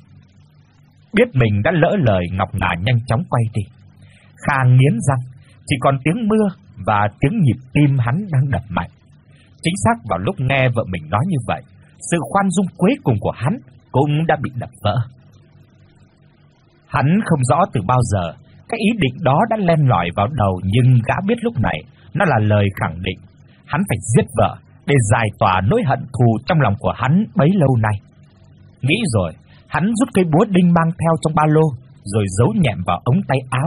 Biết mình đã lỡ lời, Ngọc Ngà nhanh chóng quay đi. Kha nghiến răng, chỉ còn tiếng mưa và tiếng nhịp tim hắn đang đập mạnh. Chính xác vào lúc nghe vợ mình nói như vậy, sự khoan dung cuối cùng của hắn cũng đã bị đập vỡ. Hắn không rõ từ bao giờ cái ý định đó đã len lỏi vào đầu, nhưng gã biết lúc này nó là lời khẳng định. Hắn phải giết vợ để giải tỏa nỗi hận thù trong lòng của hắn bấy lâu nay. Nghĩ rồi, hắn rút cây búa đinh mang theo trong ba lô, rồi giấu nhẹm vào ống tay áo,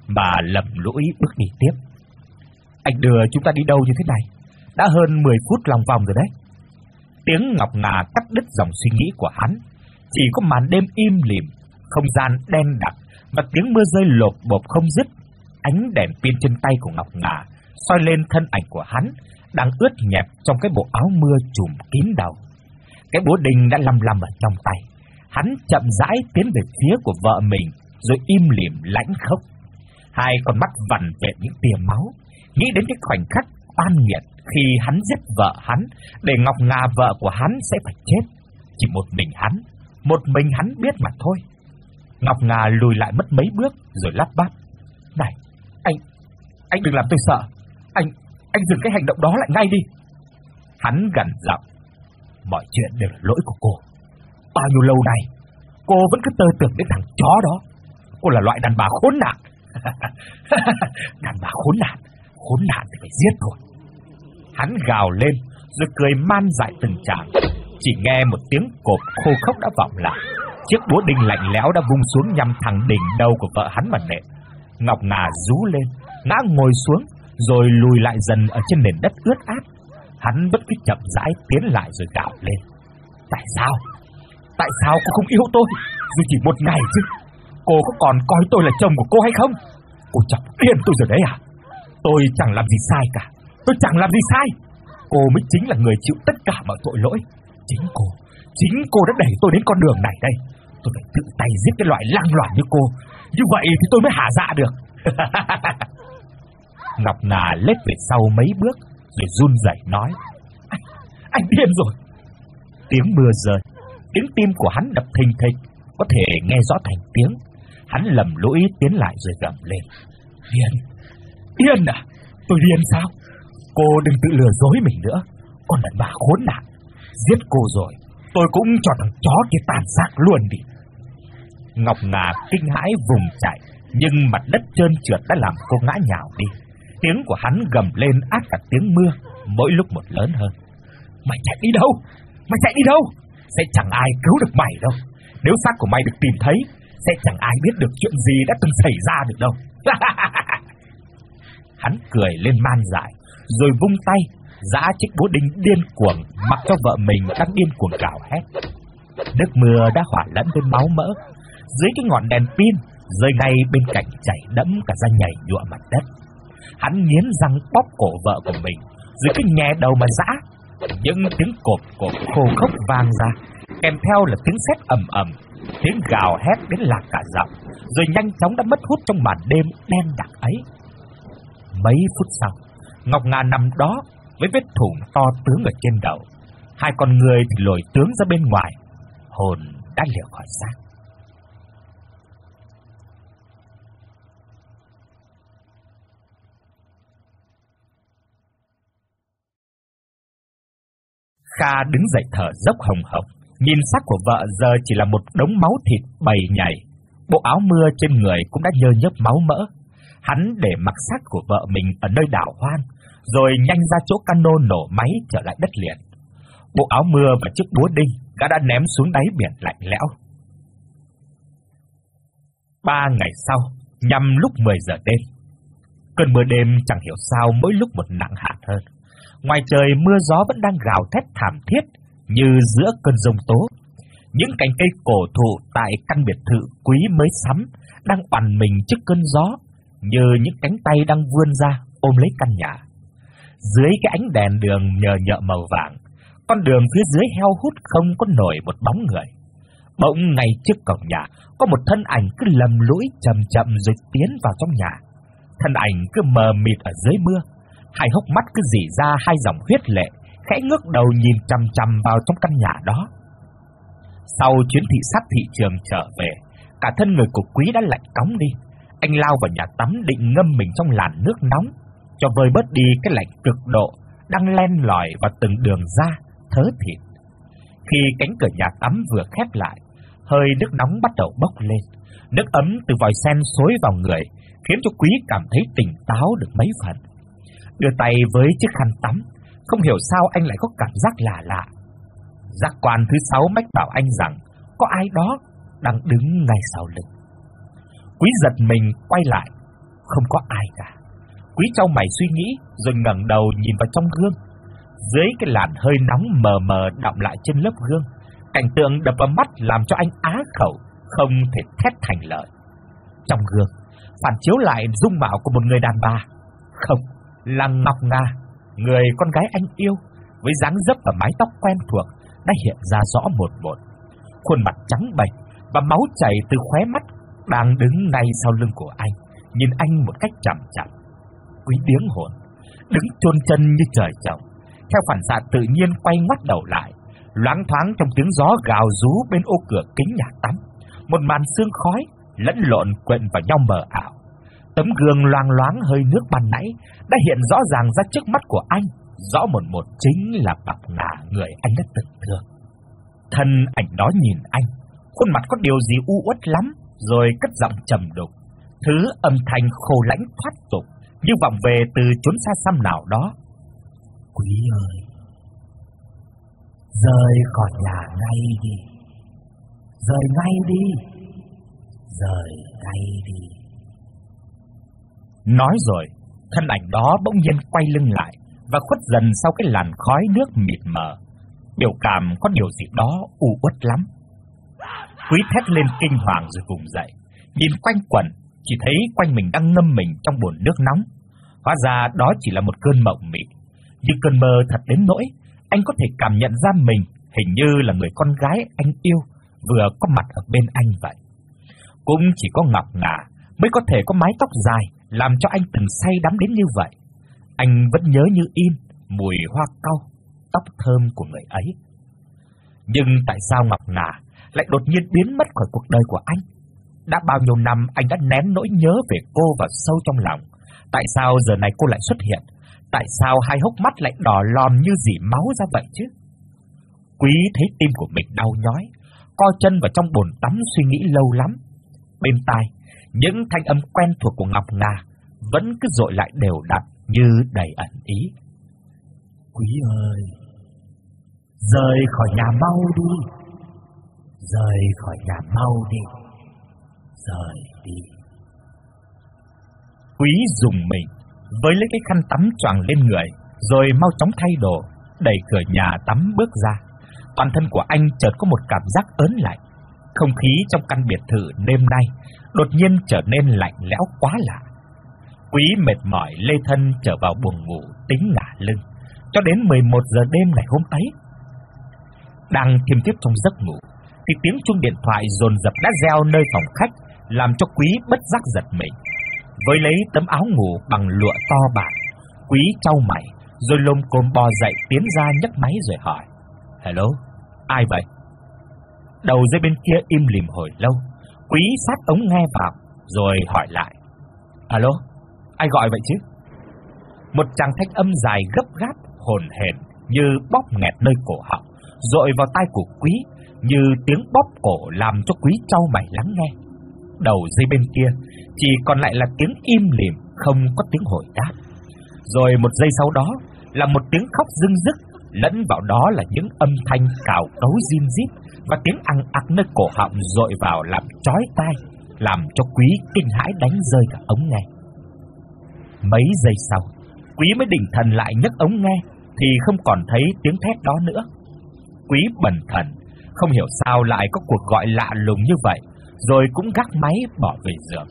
mà lầm lũi bước đi tiếp. Anh đưa chúng ta đi đâu như thế này? Đã hơn 10 phút lòng vòng rồi đấy. Tiếng Ngọc Ngà cắt đứt dòng suy nghĩ của hắn. Chỉ có màn đêm im lìm, không gian đen đặc và tiếng mưa rơi lộp bộp không dứt. Ánh đèn pin trên tay của Ngọc Ngà soi lên thân ảnh của hắn đang ướt nhẹp trong cái bộ áo mưa trùm kín đầu. Cái búa đinh đã lăm lăm ở trong tay. Hắn chậm rãi tiến về phía của vợ mình, rồi im lìm lãnh khốc. Hai con mắt vằn vện những tia máu, nghĩ đến cái khoảnh khắc oan nghiệt khi hắn giết vợ hắn để Ngọc Ngà vợ của hắn sẽ phải chết. Chỉ một mình hắn biết mà thôi. Ngọc Ngà lùi lại mất mấy bước rồi lắp bắp: "Này, anh đừng làm tôi sợ. Anh dừng cái hành động đó lại ngay đi." Hắn gằn giọng: "Mọi chuyện đều là lỗi của cô. Bao nhiêu lâu nay cô vẫn cứ tơ tưởng đến thằng chó đó. Cô là loại đàn bà khốn nạn." "Đàn bà khốn nạn thì phải giết thôi." Hắn gào lên rồi cười man dại từng tràng. Chỉ nghe một tiếng cộp khô khốc đã vọng lại. Chiếc búa đinh lạnh lẽo đã vung xuống nhằm thẳng đỉnh đầu của vợ hắn mà nện. Ngọc Ngà rú lên, ngã ngồi xuống, rồi lùi lại dần ở trên nền đất ướt át. Hắn vẫn cứ chậm rãi tiến lại rồi gào lên: Tại sao cô không yêu tôi dù chỉ một ngày chứ? Cô có còn coi tôi là chồng của cô hay không? Cô chọc điên tôi rồi đấy à? Tôi chẳng làm gì sai cả. Tôi chẳng làm gì sai. Cô mới chính là người chịu tất cả mọi tội lỗi. Chính cô đã đẩy tôi đến con đường này đây. Tôi phải tự tay giết cái loại lang loàn như cô. Như vậy thì tôi mới hả dạ được. Ngọc Ngà lết về sau mấy bước rồi run rẩy nói: Anh điên rồi. Tiếng mưa rơi, tiếng tim của hắn đập thình thịch, có thể nghe rõ thành tiếng. Hắn lầm lũi tiến lại rồi gầm lên: Điên à? Tôi điên sao? Cô đừng tự lừa dối mình nữa. Con đàn bà khốn nạn. Giết cô rồi tôi cũng cho thằng chó kia tàn xác luôn đi. Ngọc Ngà kinh hãi vùng chạy, nhưng mặt đất trơn trượt đã làm cô ngã nhào đi. Tiếng của hắn gầm lên át cả tiếng mưa, mỗi lúc một lớn hơn: Mày chạy đi đâu? Sẽ chẳng ai cứu được mày đâu. Nếu xác của mày được tìm thấy, sẽ chẳng ai biết được chuyện gì đã từng xảy ra được đâu. Hắn cười lên man dại, rồi vung tay giã chiếc búa đinh điên cuồng, mặc cho vợ mình đang điên cuồng gào hét. Nước mưa đã hòa lẫn với máu mỡ. Dưới cái ngọn đèn pin rơi ngay bên cạnh chảy đẫm cả ra nhầy nhụa mặt đất. Hắn nghiến răng bóp cổ vợ của mình, rồi cứ nhè đầu mà giã. Những tiếng cộp khô khốc vang ra, kèm theo là tiếng sét ầm ầm, tiếng gào hét đến lạc cả giọng, rồi nhanh chóng đã mất hút trong màn đêm đen đặc ấy. Mấy phút sau, Ngọc Ngà nằm đó với vết thủng to tướng ở trên đầu. Hai con người thì lồi tướng ra bên ngoài, hồn đã lìa khỏi xác. Kha đứng dậy thở dốc hồng hộc, nhìn xác của vợ giờ chỉ là một đống máu thịt bầy nhầy. Bộ áo mưa trên người cũng đã nhơ nhớp máu mỡ. Hắn để mặc xác của vợ mình ở nơi đảo hoang, rồi nhanh ra chỗ cano nổ máy trở lại đất liền. Bộ áo mưa và chiếc búa đinh đã ném xuống đáy biển lạnh lẽo. 3 ngày sau, nhằm lúc 10 giờ đêm, cơn mưa đêm chẳng hiểu sao mỗi lúc một nặng hạt hơn. Ngoài trời mưa gió vẫn đang gào thét thảm thiết như giữa cơn giông tố. Những cành cây cổ thụ tại căn biệt thự quý mới sắm đang oằn mình trước cơn gió, như những cánh tay đang vươn ra ôm lấy căn nhà. Dưới cái ánh đèn đường nhờ nhợ màu vàng, con đường phía dưới heo hút không có nổi một bóng người. Bỗng ngay trước cổng nhà có một thân ảnh cứ lầm lũi chậm chậm rồi tiến vào trong nhà. Thân ảnh cứ mờ mịt ở dưới mưa, hai hốc mắt cứ rỉ ra hai dòng huyết lệ, khẽ ngước đầu nhìn chằm chằm vào trong căn nhà đó. Sau chuyến thị sát thị trường trở về, cả thân người của Quý đã lạnh cóng đi. Anh lao vào nhà tắm định ngâm mình trong làn nước nóng, cho vơi bớt đi cái lạnh cực độ đang len lỏi vào từng đường da, thớ thịt. Khi cánh cửa nhà tắm vừa khép lại, hơi nước nóng bắt đầu bốc lên. Nước ấm từ vòi sen xối vào người, khiến cho Quý cảm thấy tỉnh táo được mấy phần. Đưa tay với chiếc khăn tắm, không hiểu sao anh lại có cảm giác lạ lạ. Giác quan thứ 6 mách bảo anh rằng có ai đó đang đứng ngay sau lưng. Quý giật mình quay lại, không có ai cả. Quý chau mày suy nghĩ rồi ngẩng đầu nhìn vào trong gương. Dưới cái làn hơi nóng mờ mờ đọng lại trên lớp gương, cảnh tượng đập vào mắt làm cho anh á khẩu, không thể thét thành lời. Trong gương phản chiếu lại dung mạo của một người đàn bà, không, là Ngọc Ngà, người con gái anh yêu, với dáng dấp và mái tóc quen thuộc đã hiện ra rõ một một. Khuôn mặt trắng bệch và máu chảy từ khóe mắt, đang đứng ngay sau lưng của anh, nhìn anh một cách chằm chằm. Quý điếng hồn, đứng chôn chân như trời trồng, theo phản xạ tự nhiên quay ngoắt đầu lại. Loáng thoáng trong tiếng gió gào rú bên ô cửa kính nhà tắm, một màn sương khói lẫn lộn quyện vào nhau mờ ảo. Tấm gương loang loáng hơi nước ban nãy đã hiện rõ ràng ra trước mắt của anh, rõ một một chính là Ngọc Ngà, người anh đã từng thương. Thân ảnh đó nhìn anh, khuôn mặt có điều gì u uất lắm, rồi cất giọng trầm đục, thứ âm thanh khô lãnh thoát tục như vọng về từ chốn xa xăm nào đó. Quý ơi, rời khỏi nhà ngay đi, rời ngay đi, rời ngay đi. Nói rồi, thân ảnh đó bỗng nhiên quay lưng lại và khuất dần sau cái làn khói nước mịt mờ. Biểu cảm có điều gì đó u uất lắm. Quý thét lên kinh hoàng rồi vùng dậy, nhìn quanh quẩn, chỉ thấy quanh mình đang ngâm mình trong bồn nước nóng. Hóa ra đó chỉ là một cơn mộng mị, nhưng cơn mơ thật đến nỗi anh có thể cảm nhận ra mình hình như là người con gái anh yêu vừa có mặt ở bên anh vậy. Cũng chỉ có Ngọc Ngà mới có thể có mái tóc dài làm cho anh từng say đắm đến như vậy. Anh vẫn nhớ như in mùi hoa cau, tóc thơm của người ấy. Nhưng tại sao Ngọc Ngà lại đột nhiên biến mất khỏi cuộc đời của anh? Đã bao nhiêu năm anh đã nén nỗi nhớ về cô vào sâu trong lòng. Tại sao giờ này cô lại xuất hiện? Tại sao hai hốc mắt lại đỏ lòm như dỉ máu ra vậy chứ? Quý thấy tim của mình đau nhói, co chân vào trong bồn tắm suy nghĩ lâu lắm. Bên tai, những thanh âm quen thuộc của Ngọc Ngà vẫn cứ dội lại đều đặn như đầy ẩn ý. Quý ơi, rời khỏi nhà mau đi, rời khỏi nhà mau đi, rời đi. Quý dùng mình với lấy cái khăn tắm choàng lên người, rồi mau chóng thay đồ, đẩy cửa nhà tắm bước ra. Toàn thân của anh chợt có một cảm giác ớn lạnh. Không khí trong căn biệt thự đêm nay đột nhiên trở nên lạnh lẽo quá lạ. Quý mệt mỏi lê thân trở vào buồng ngủ tính ngả lưng cho đến 11 giờ đêm ngày hôm ấy. Đang thiêm thiếp trong giấc ngủ thì tiếng chuông điện thoại dồn dập đã reo nơi phòng khách, làm cho Quý bất giác giật mình. Với lấy tấm áo ngủ bằng lụa to bản, Quý chau mày rồi lồm cồm bò dậy tiến ra nhấc máy rồi hỏi: "Hello, ai vậy?" Đầu dây bên kia im lìm hồi lâu. Quý sát ống nghe vào rồi hỏi lại: "Alo, ai gọi vậy chứ?" Một tràng thanh âm dài gấp gáp hồn hển như bóp nghẹt nơi cổ họng dội vào tai của Quý, như tiếng bóp cổ làm cho Quý chau mày lắng nghe. Đầu dây bên kia chỉ còn lại là tiếng im lìm, không có tiếng hồi đáp. Rồi một giây sau đó là một tiếng khóc rưng rức, lẫn vào đó là những âm thanh cào cấu rin rít và tiếng ăng ặc nơi cổ họng dội vào làm chói tai, làm cho Quý kinh hãi đánh rơi cả ống nghe. Mấy giây sau, Quý mới định thần lại nhấc ống nghe thì không còn thấy tiếng thét đó nữa. Quý bần thần, không hiểu sao lại có cuộc gọi lạ lùng như vậy, rồi cũng gác máy bỏ về giường.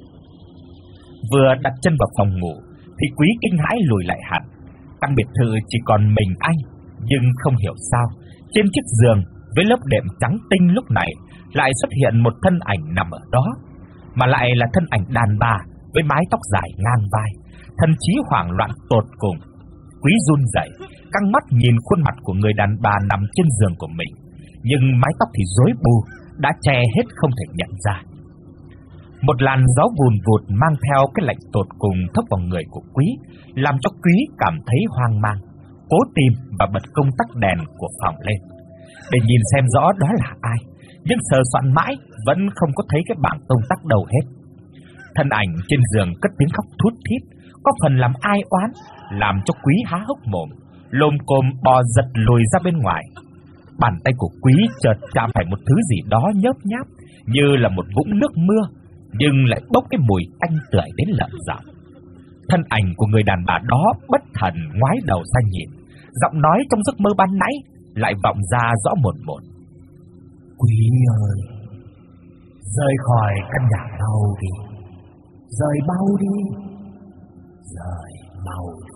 Vừa đặt chân vào phòng ngủ thì Quý kinh hãi lùi lại hẳn. Căn biệt thự chỉ còn mình anh, nhưng không hiểu sao trên chiếc giường với lớp đệm trắng tinh lúc này lại xuất hiện một thân ảnh nằm ở đó, mà lại là thân ảnh đàn bà với mái tóc dài ngang vai. Thần trí hoảng loạn tột cùng, Quý run rẩy, căng mắt nhìn khuôn mặt của người đàn bà nằm trên giường của mình, nhưng mái tóc thì rối bù, đã che hết không thể nhận ra. Một làn gió vùn vụt mang theo cái lạnh tột cùng thốc vào người của Quý, làm cho Quý cảm thấy hoang mang, cố tìm và bật công tắc đèn của phòng lên để nhìn xem rõ đó là ai, nhưng sờ soạn mãi vẫn không có thấy cái bảng công tắc đâu hết. Thân ảnh trên giường cất tiếng khóc thút thít, có phần làm ai oán, làm cho Quý há hốc mồm, lồm cồm bò giật lùi ra bên ngoài. Bàn tay của Quý chợt chạm phải một thứ gì đó nhớp nháp, như là một vũng nước mưa, nhưng lại bốc cái mùi tanh tưởi đến lợm giọng. Thân ảnh của người đàn bà đó bất thần ngoái đầu ra nhìn, giọng nói trong giấc mơ ban nãy lại vọng ra rõ một một. Quý ơi, rời khỏi căn nhà mau đi, rời mau đi, rời mau đi.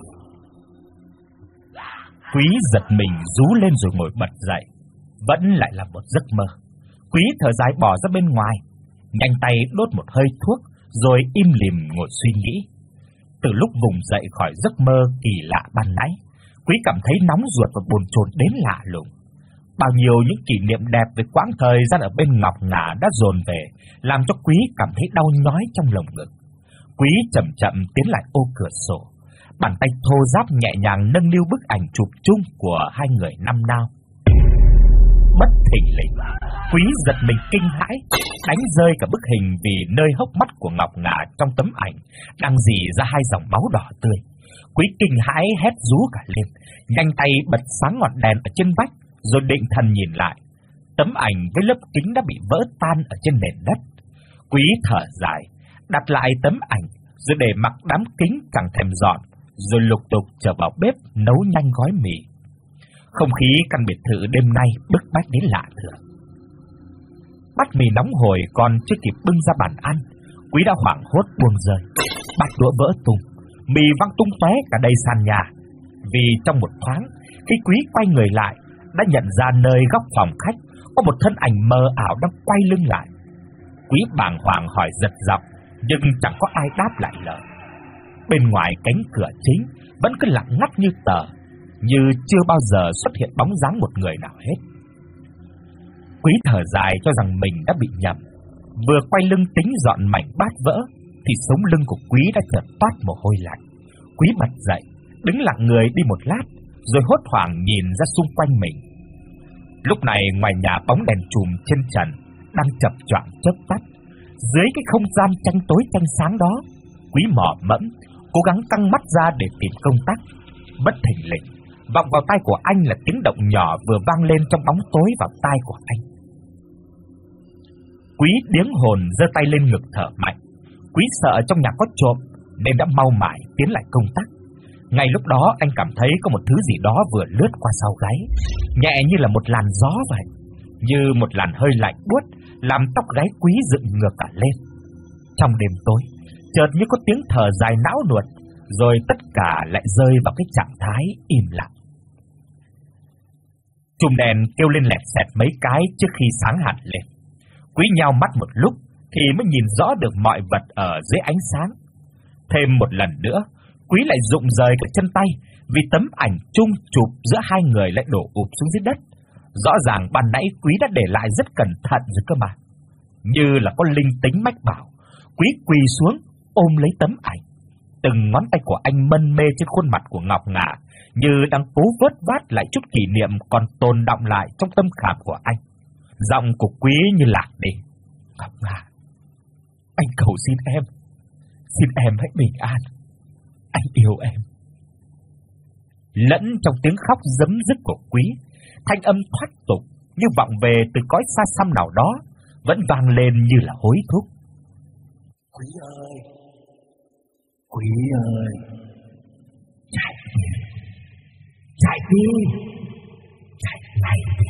Quý giật mình rú lên rồi ngồi bật dậy. Vẫn lại là một giấc mơ. Quý thở dài bỏ ra bên ngoài, nhanh tay đốt một hơi thuốc, rồi im lìm ngồi suy nghĩ. Từ lúc vùng dậy khỏi giấc mơ kỳ lạ ban nãy, Quý cảm thấy nóng ruột và bồn chồn đến lạ lùng. Bao nhiêu những kỷ niệm đẹp về quãng thời gian ở bên Ngọc Ngà đã dồn về, làm cho Quý cảm thấy đau nhói trong lồng ngực. Quý chậm chậm tiến lại ô cửa sổ, bàn tay thô ráp nhẹ nhàng nâng niu bức ảnh chụp chung của hai người năm nào. Bất thình lình, Quý giật mình kinh hãi, đánh rơi cả bức hình vì nơi hốc mắt của Ngọc Ngà trong tấm ảnh đang rỉ ra hai dòng máu đỏ tươi. Quý kinh hãi hét rú cả lên, nhanh tay bật sáng ngọn đèn ở trên vách, rồi định thần nhìn lại. Tấm ảnh với lớp kính đã bị vỡ tan ở trên nền đất. Quý thở dài, đặt lại tấm ảnh, rồi để mặc đám kính chẳng thèm dọn, rồi lục tục trở vào bếp nấu nhanh gói mì. Không khí căn biệt thự đêm nay bức bách đến lạ thường. Bát mì nóng hổi còn chưa kịp bưng ra bàn ăn, Quý đã hoảng hốt buông rơi. Bát đũa vỡ tung, mì văng tung tóe cả đầy sàn nhà. Vì trong một thoáng, khi Quý quay người lại, đã nhận ra nơi góc phòng khách có một thân ảnh mờ ảo đang quay lưng lại. Quý bàng hoàng hỏi giật giọng, nhưng chẳng có ai đáp lại lời. Bên ngoài cánh cửa chính vẫn cứ lặng ngắt như tờ, như chưa bao giờ xuất hiện bóng dáng một người nào hết. Quý thở dài cho rằng mình đã bị nhầm. Vừa quay lưng tính dọn mảnh bát vỡ, thì sống lưng của Quý đã chợt toát mồ hôi lạnh. Quý bật dậy, đứng lặng người đi một lát, rồi hốt hoảng nhìn ra xung quanh mình. Lúc này ngoài nhà bóng đèn chùm trên trần đang chập choạng chớp tắt. Dưới cái không gian tranh tối tranh sáng đó, Quý mò mẫm, cố gắng căng mắt ra để tìm công tắc. Bất thình lình, vọng vào tai của anh là tiếng động nhỏ vừa vang lên trong bóng tối vào tai của anh. Quý điếng hồn giơ tay lên ngực thở mạnh. Quý sợ trong nhà có trộm nên đã mau mải tiến lại công tắc. Ngay lúc đó anh cảm thấy có một thứ gì đó vừa lướt qua sau gáy, nhẹ như là một làn gió vậy, như một làn hơi lạnh buốt làm tóc gáy Quý dựng ngược cả lên. Trong đêm tối, chợt như có tiếng thở dài não nuột, rồi tất cả lại rơi vào cái trạng thái im lặng. Chùm đèn kêu lên lẹt xẹt mấy cái trước khi sáng hẳn lên. Quý nhao mắt một lúc thì mới nhìn rõ được mọi vật ở dưới ánh sáng. Thêm một lần nữa, Quý lại rụng rời cả chân tay, vì tấm ảnh chung chụp giữa hai người lại đổ ụp xuống dưới đất. Rõ ràng ban nãy Quý đã để lại rất cẩn thận rồi cơ mà. Như là có linh tính mách bảo, Quý quỳ xuống ôm lấy tấm ảnh. Từng ngón tay của anh mân mê trên khuôn mặt của Ngọc Ngà, như đang cố vớt vát lại chút kỷ niệm còn tồn đọng lại trong tâm khảm của anh. Giọng của Quý như lạc đi. Ngọc Ngà, anh cầu xin em hãy bình an. Anh yêu em. Lẫn trong tiếng khóc giấm dứt của Quý, thanh âm thoát tục như vọng về từ cõi xa xăm nào đó, vẫn vang lên như là hối thúc. Quý ơi, Quý ơi, chạy đi, chạy ngay đi.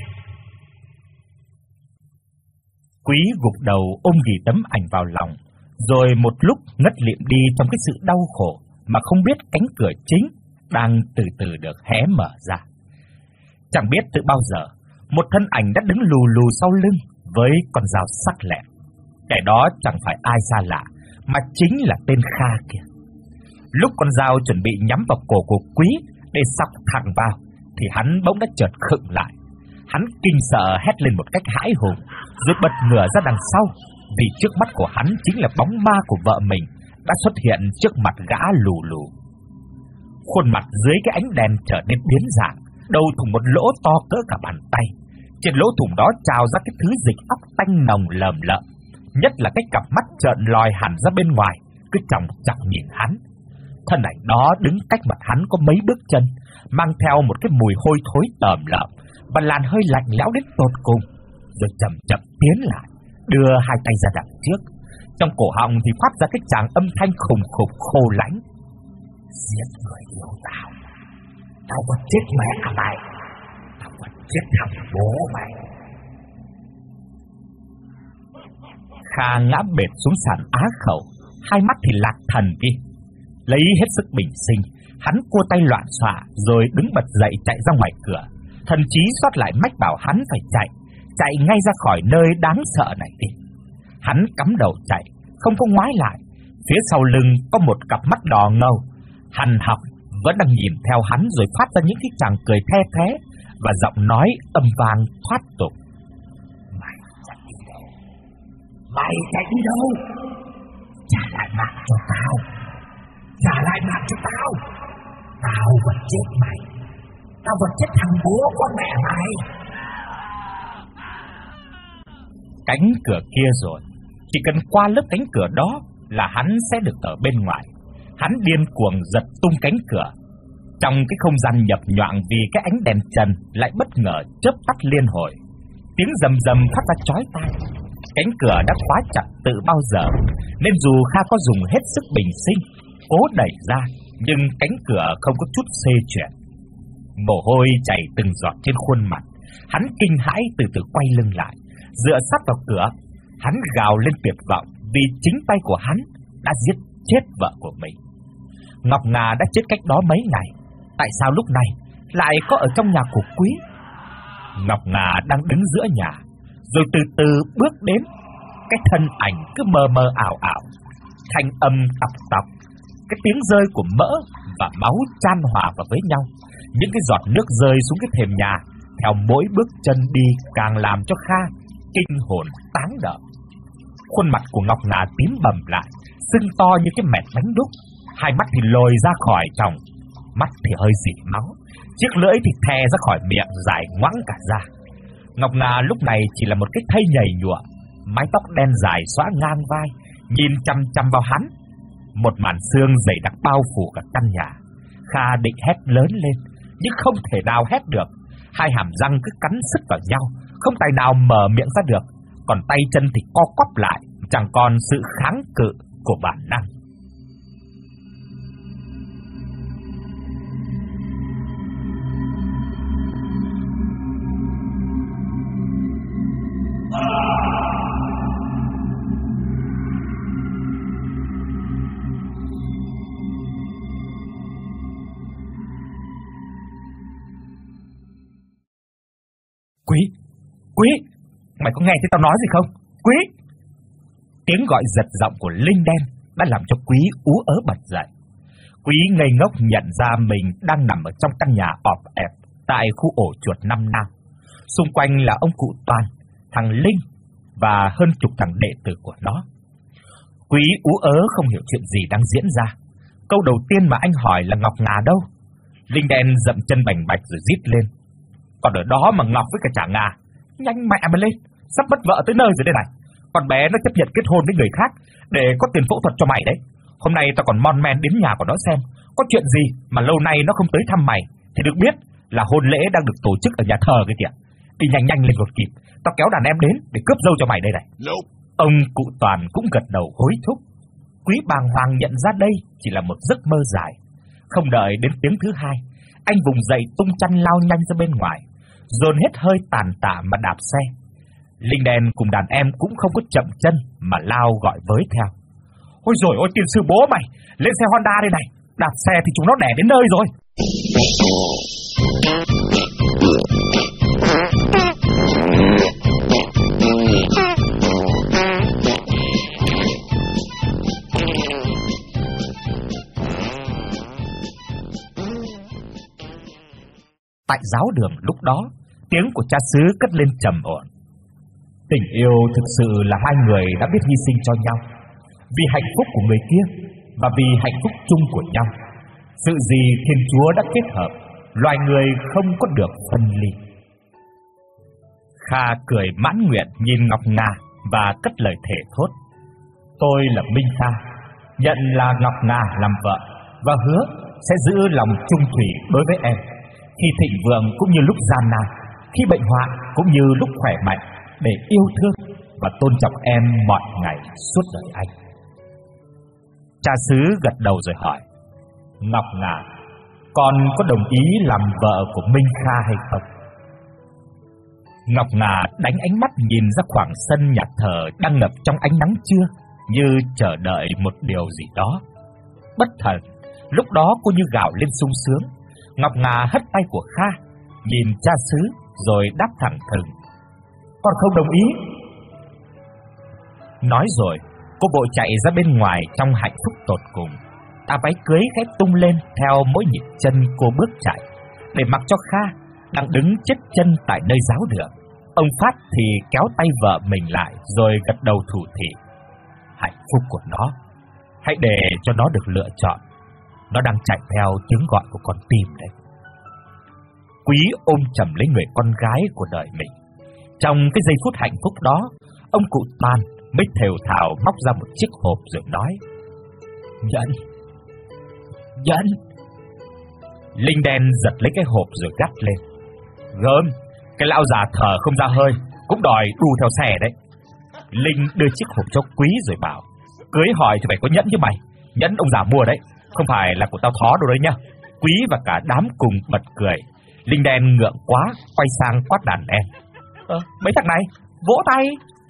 Quý gục đầu ôm ghì tấm ảnh vào lòng, rồi một lúc ngất lịm đi trong cái sự đau khổ mà không biết cánh cửa chính đang từ từ được hé mở ra. Chẳng biết từ bao giờ, một thân ảnh đã đứng lù lù sau lưng với con dao sắc lẹm. Kẻ đó chẳng phải ai xa lạ, mà chính là tên Kha kia. Lúc con dao chuẩn bị nhắm vào cổ của Quý để sọc thẳng vào, thì hắn bỗng đã chợt khựng lại. Hắn kinh sợ hét lên một cách hãi hùng, rồi bật ngửa ra đằng sau, vì trước mắt của hắn chính là bóng ma của vợ mình đã xuất hiện trước mặt gã lù lù. Khuôn mặt dưới cái ánh đèn trở nên biến dạng, đầu thủng một lỗ to cỡ cả bàn tay. Trên lỗ thủng đó trào ra cái thứ dịch óc tanh nồng lờm lợm, nhất là cái cặp mắt trợn lòi hẳn ra bên ngoài, cứ chòng chọc nhìn hắn. Thân ảnh đó đứng cách mặt hắn có mấy bước chân, mang theo một cái mùi hôi thối tởm lợm và làn hơi lạnh lẽo đến tột cùng, rồi chậm chậm tiến lại, đưa hai tay ra đằng trước. Trong cổ họng thì phát ra cái tràng âm thanh khủng khục khô lãnh. Giết người yêu tao, tao còn chết mẹ mày, tao còn chết thằng bố mày. Kha ngã bệt xuống sàn á khẩu, hai mắt thì lạc thần đi. Lấy hết sức bình sinh, hắn cua tay loạn xạ rồi đứng bật dậy chạy ra ngoài cửa. Thần trí sót lại mách bảo hắn phải chạy ngay ra khỏi nơi đáng sợ này đi. Hắn cắm đầu chạy, không có ngoái lại. Phía sau lưng có một cặp mắt đỏ ngầu, hằn học vẫn đang nhìn theo hắn rồi phát ra những cái tràng cười the thé và giọng nói âm vang thoát tục. Mày chạy đi đâu? Mày chạy đi đâu? Trả lại mạng cho tao, trả lại mạng cho tao. Tao vẫn chết mày, tao vẫn chết thằng bố con mẹ mày. Cánh cửa kia rồi, chỉ cần qua lớp cánh cửa đó là hắn sẽ được ở bên ngoài. Hắn điên cuồng giật tung cánh cửa. Trong cái không gian nhập nhoạng vì cái ánh đèn trần lại bất ngờ chớp tắt liên hồi. Tiếng rầm rầm phát ra chói tai. Cánh cửa đã khóa chặt từ bao giờ, nên dù Kha có dùng hết sức bình sinh cố đẩy ra, nhưng cánh cửa không có chút xê chuyển. Mồ hôi chảy từng giọt trên khuôn mặt. Hắn kinh hãi từ từ quay lưng lại, dựa sát vào cửa. Hắn gào lên tuyệt vọng vì chính tay của hắn đã giết chết vợ của mình. Ngọc Ngà đã chết cách đó mấy ngày, tại sao lúc này lại có ở trong nhà của Quý? Ngọc Ngà đang đứng giữa nhà, rồi từ từ bước đến. Cái thân ảnh cứ mờ mờ ảo ảo, thanh âm tọc tọc, cái tiếng rơi của mỡ và máu chan hòa vào với nhau. Những cái giọt nước rơi xuống cái thềm nhà theo mỗi bước chân đi càng làm cho Kha kinh hồn táng đợ. Khuôn mặt của Ngọc Ngà tím bầm lại, sưng to như cái mẹt bánh đúc, hai mắt thì lồi ra khỏi tròng, mắt thì hơi dỉ máu, chiếc lưỡi thì thè ra khỏi miệng dài ngoãng cả ra. Ngọc Ngà lúc này chỉ là một cái thây nhầy nhụa, mái tóc đen dài xõa ngang vai, nhìn chăm chăm vào hắn. Một màn xương dày đặc bao phủ cả căn nhà. Kha định hét lớn lên, nhưng không thể nào hét được. Hai hàm răng cứ cắn sứt vào nhau, không tài nào mở miệng ra được, còn tay chân thì co quắp lại, chẳng còn sự kháng cự của bản năng. Quý, mày có nghe thấy tao nói gì không? Quý! Tiếng gọi giật giọng của Linh Đen đã làm cho Quý ú ớ bật dậy. Quý ngây ngốc nhận ra mình đang nằm ở trong căn nhà ọp ẹp tại khu ổ chuột 5 Nam. Xung quanh là ông cụ Toàn, thằng Linh và hơn chục thằng đệ tử của nó. Quý ú ớ không hiểu chuyện gì đang diễn ra. Câu đầu tiên mà anh hỏi là Ngọc Ngà đâu? Linh Đen dậm chân bành bạch rồi rít lên. Còn ở đó mà Ngọc với cả chả Ngà, nhanh mẹ mà lên, sắp mất vợ tới nơi rồi đây này. Con bé nó chấp nhận kết hôn với người khác để có tiền phẫu thuật cho mày đấy. Hôm nay tao còn mon men đến nhà của nó xem có chuyện gì mà lâu nay nó không tới thăm mày, thì được biết là hôn lễ đang được tổ chức ở nhà thờ cái kìa. Đi nhanh nhanh lên một kịp, tao kéo đàn em đến để cướp dâu cho mày đây này. Ông cụ Toàn cũng gật đầu hối thúc. Quý bàng hoàng nhận ra đây chỉ là một giấc mơ dài. Không đợi đến tiếng thứ hai, anh vùng dậy tung chăn lao nhanh ra bên ngoài, dồn hết hơi tàn tạ mà đạp xe. Linh Đen cùng đàn em cũng không có chậm chân mà lao gọi với theo. Ôi dồi ôi, tiên sư bố mày, lên xe Honda đây này, đạp xe thì chúng nó đẻ đến nơi rồi. Tại giáo đường lúc đó, tiếng của cha xứ cất lên trầm ổn. Tình yêu thực sự là hai người đã biết hy sinh cho nhau, vì hạnh phúc của người kia và vì hạnh phúc chung của nhau. Sự gì Thiên Chúa đã kết hợp, loài người không có được phân ly. Kha cười mãn nguyện nhìn Ngọc Ngà và cất lời thề thốt. Tôi là Minh Kha, nhận là Ngọc Ngà làm vợ và hứa sẽ giữ lòng trung thủy đối với em, khi thịnh vượng cũng như lúc gian nan, khi bệnh hoạn cũng như lúc khỏe mạnh, để yêu thương, và tôn trọng em mọi ngày suốt đời anh. Cha xứ gật đầu rồi hỏi: Ngọc Ngà, con có đồng ý làm vợ của Minh Kha hay không? Ngọc Ngà đánh ánh mắt nhìn ra khoảng sân nhà thờ đang ngập trong ánh nắng trưa, như chờ đợi một điều gì đó. Bất thần, lúc đó cô như gào lên sung sướng. Ngọc Ngà hất tay của Kha, nhìn cha xứ rồi đáp thẳng thừng: Con không đồng ý. Nói rồi, cô vội chạy ra bên ngoài trong hạnh phúc tột cùng. Tà váy cưới khẽ tung lên theo mỗi nhịp chân cô bước chạy, để mặc cho Kha đang đứng chết chân tại nơi giáo đường. Ông Phát thì kéo tay vợ mình lại rồi gật đầu thủ thỉ: Hạnh phúc của nó, hãy để cho nó được lựa chọn. Nó đang chạy theo tiếng gọi của con tim đấy. Quý ôm chầm lấy người con gái của đời mình. Trong cái giây phút hạnh phúc đó, ông cụ Toàn mới thều thào móc ra một chiếc hộp rồi nói: Nhẫn. Linh đen giật lấy cái hộp rồi gắt lên: Gớm, cái lão già thở không ra hơi cũng đòi đu theo xe đấy. Linh đưa chiếc hộp cho Quý rồi bảo: Cưới hỏi thì phải có nhẫn chứ mày. Nhẫn ông già mua đấy, không phải là của tao thó đâu đấy nhá. Quý và cả đám cùng bật cười. Linh đen ngượng quá, quay sang quát đàn em: Mấy thằng này, vỗ tay.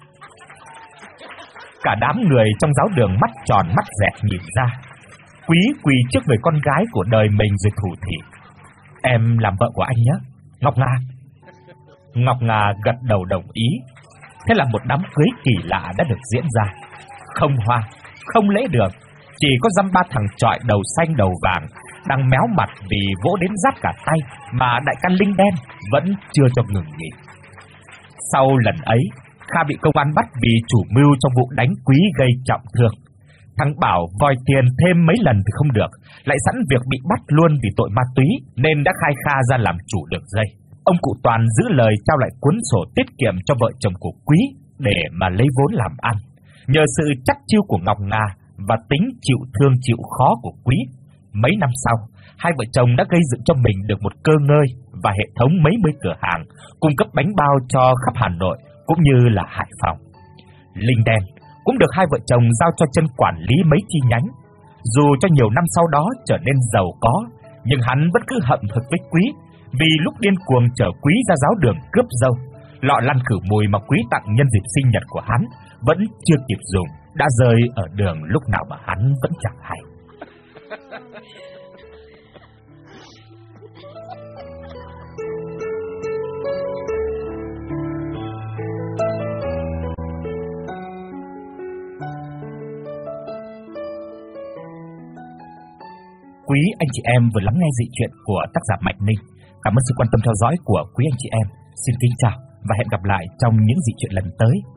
Cả đám người trong giáo đường mắt tròn mắt dẹt nhìn ra. Quý quỳ trước người con gái của đời mình rồi thủ thỉ: Em làm vợ của anh nhé, Ngọc Ngà. Ngọc Ngà gật đầu đồng ý. Thế là một đám cưới kỳ lạ đã được diễn ra. Không hoa, không lễ đường, chỉ có dăm ba thằng chọi đầu xanh đầu vàng đang méo mặt vì vỗ đến rát cả tay mà đại ca Linh đen vẫn chưa cho ngừng nghỉ. Sau lần ấy, Kha bị công an bắt vì chủ mưu trong vụ đánh Quý gây trọng thương. Thằng Bảo vòi tiền thêm mấy lần thì không được, lại sẵn việc bị bắt luôn vì tội ma túy nên đã khai Kha ra làm chủ đường dây. Ông cụ Toàn giữ lời trao lại cuốn sổ tiết kiệm cho vợ chồng của Quý để mà lấy vốn làm ăn. Nhờ sự chắc chiêu của Ngọc Ngà và tính chịu thương chịu khó của Quý, mấy năm sau, hai vợ chồng đã gây dựng cho mình được một cơ ngơi và hệ thống mấy mươi cửa hàng cung cấp bánh bao cho khắp Hà Nội cũng như là Hải Phòng. Linh đen cũng được hai vợ chồng giao cho chân quản lý mấy chi nhánh. Dù cho nhiều năm sau đó trở nên giàu có, nhưng hắn vẫn cứ hậm hực với Quý, vì lúc điên cuồng chở Quý ra giáo đường cướp dâu, lọ lăn khử mùi mà Quý tặng nhân dịp sinh nhật của hắn vẫn chưa kịp dùng, đã rơi ở đường lúc nào mà hắn vẫn chẳng hay. Quý anh chị em vừa lắng nghe dị truyện của tác giả Mạnh Ninh. Cảm ơn sự quan tâm theo dõi của quý anh chị em. Xin kính chào và hẹn gặp lại trong những dị truyện lần tới.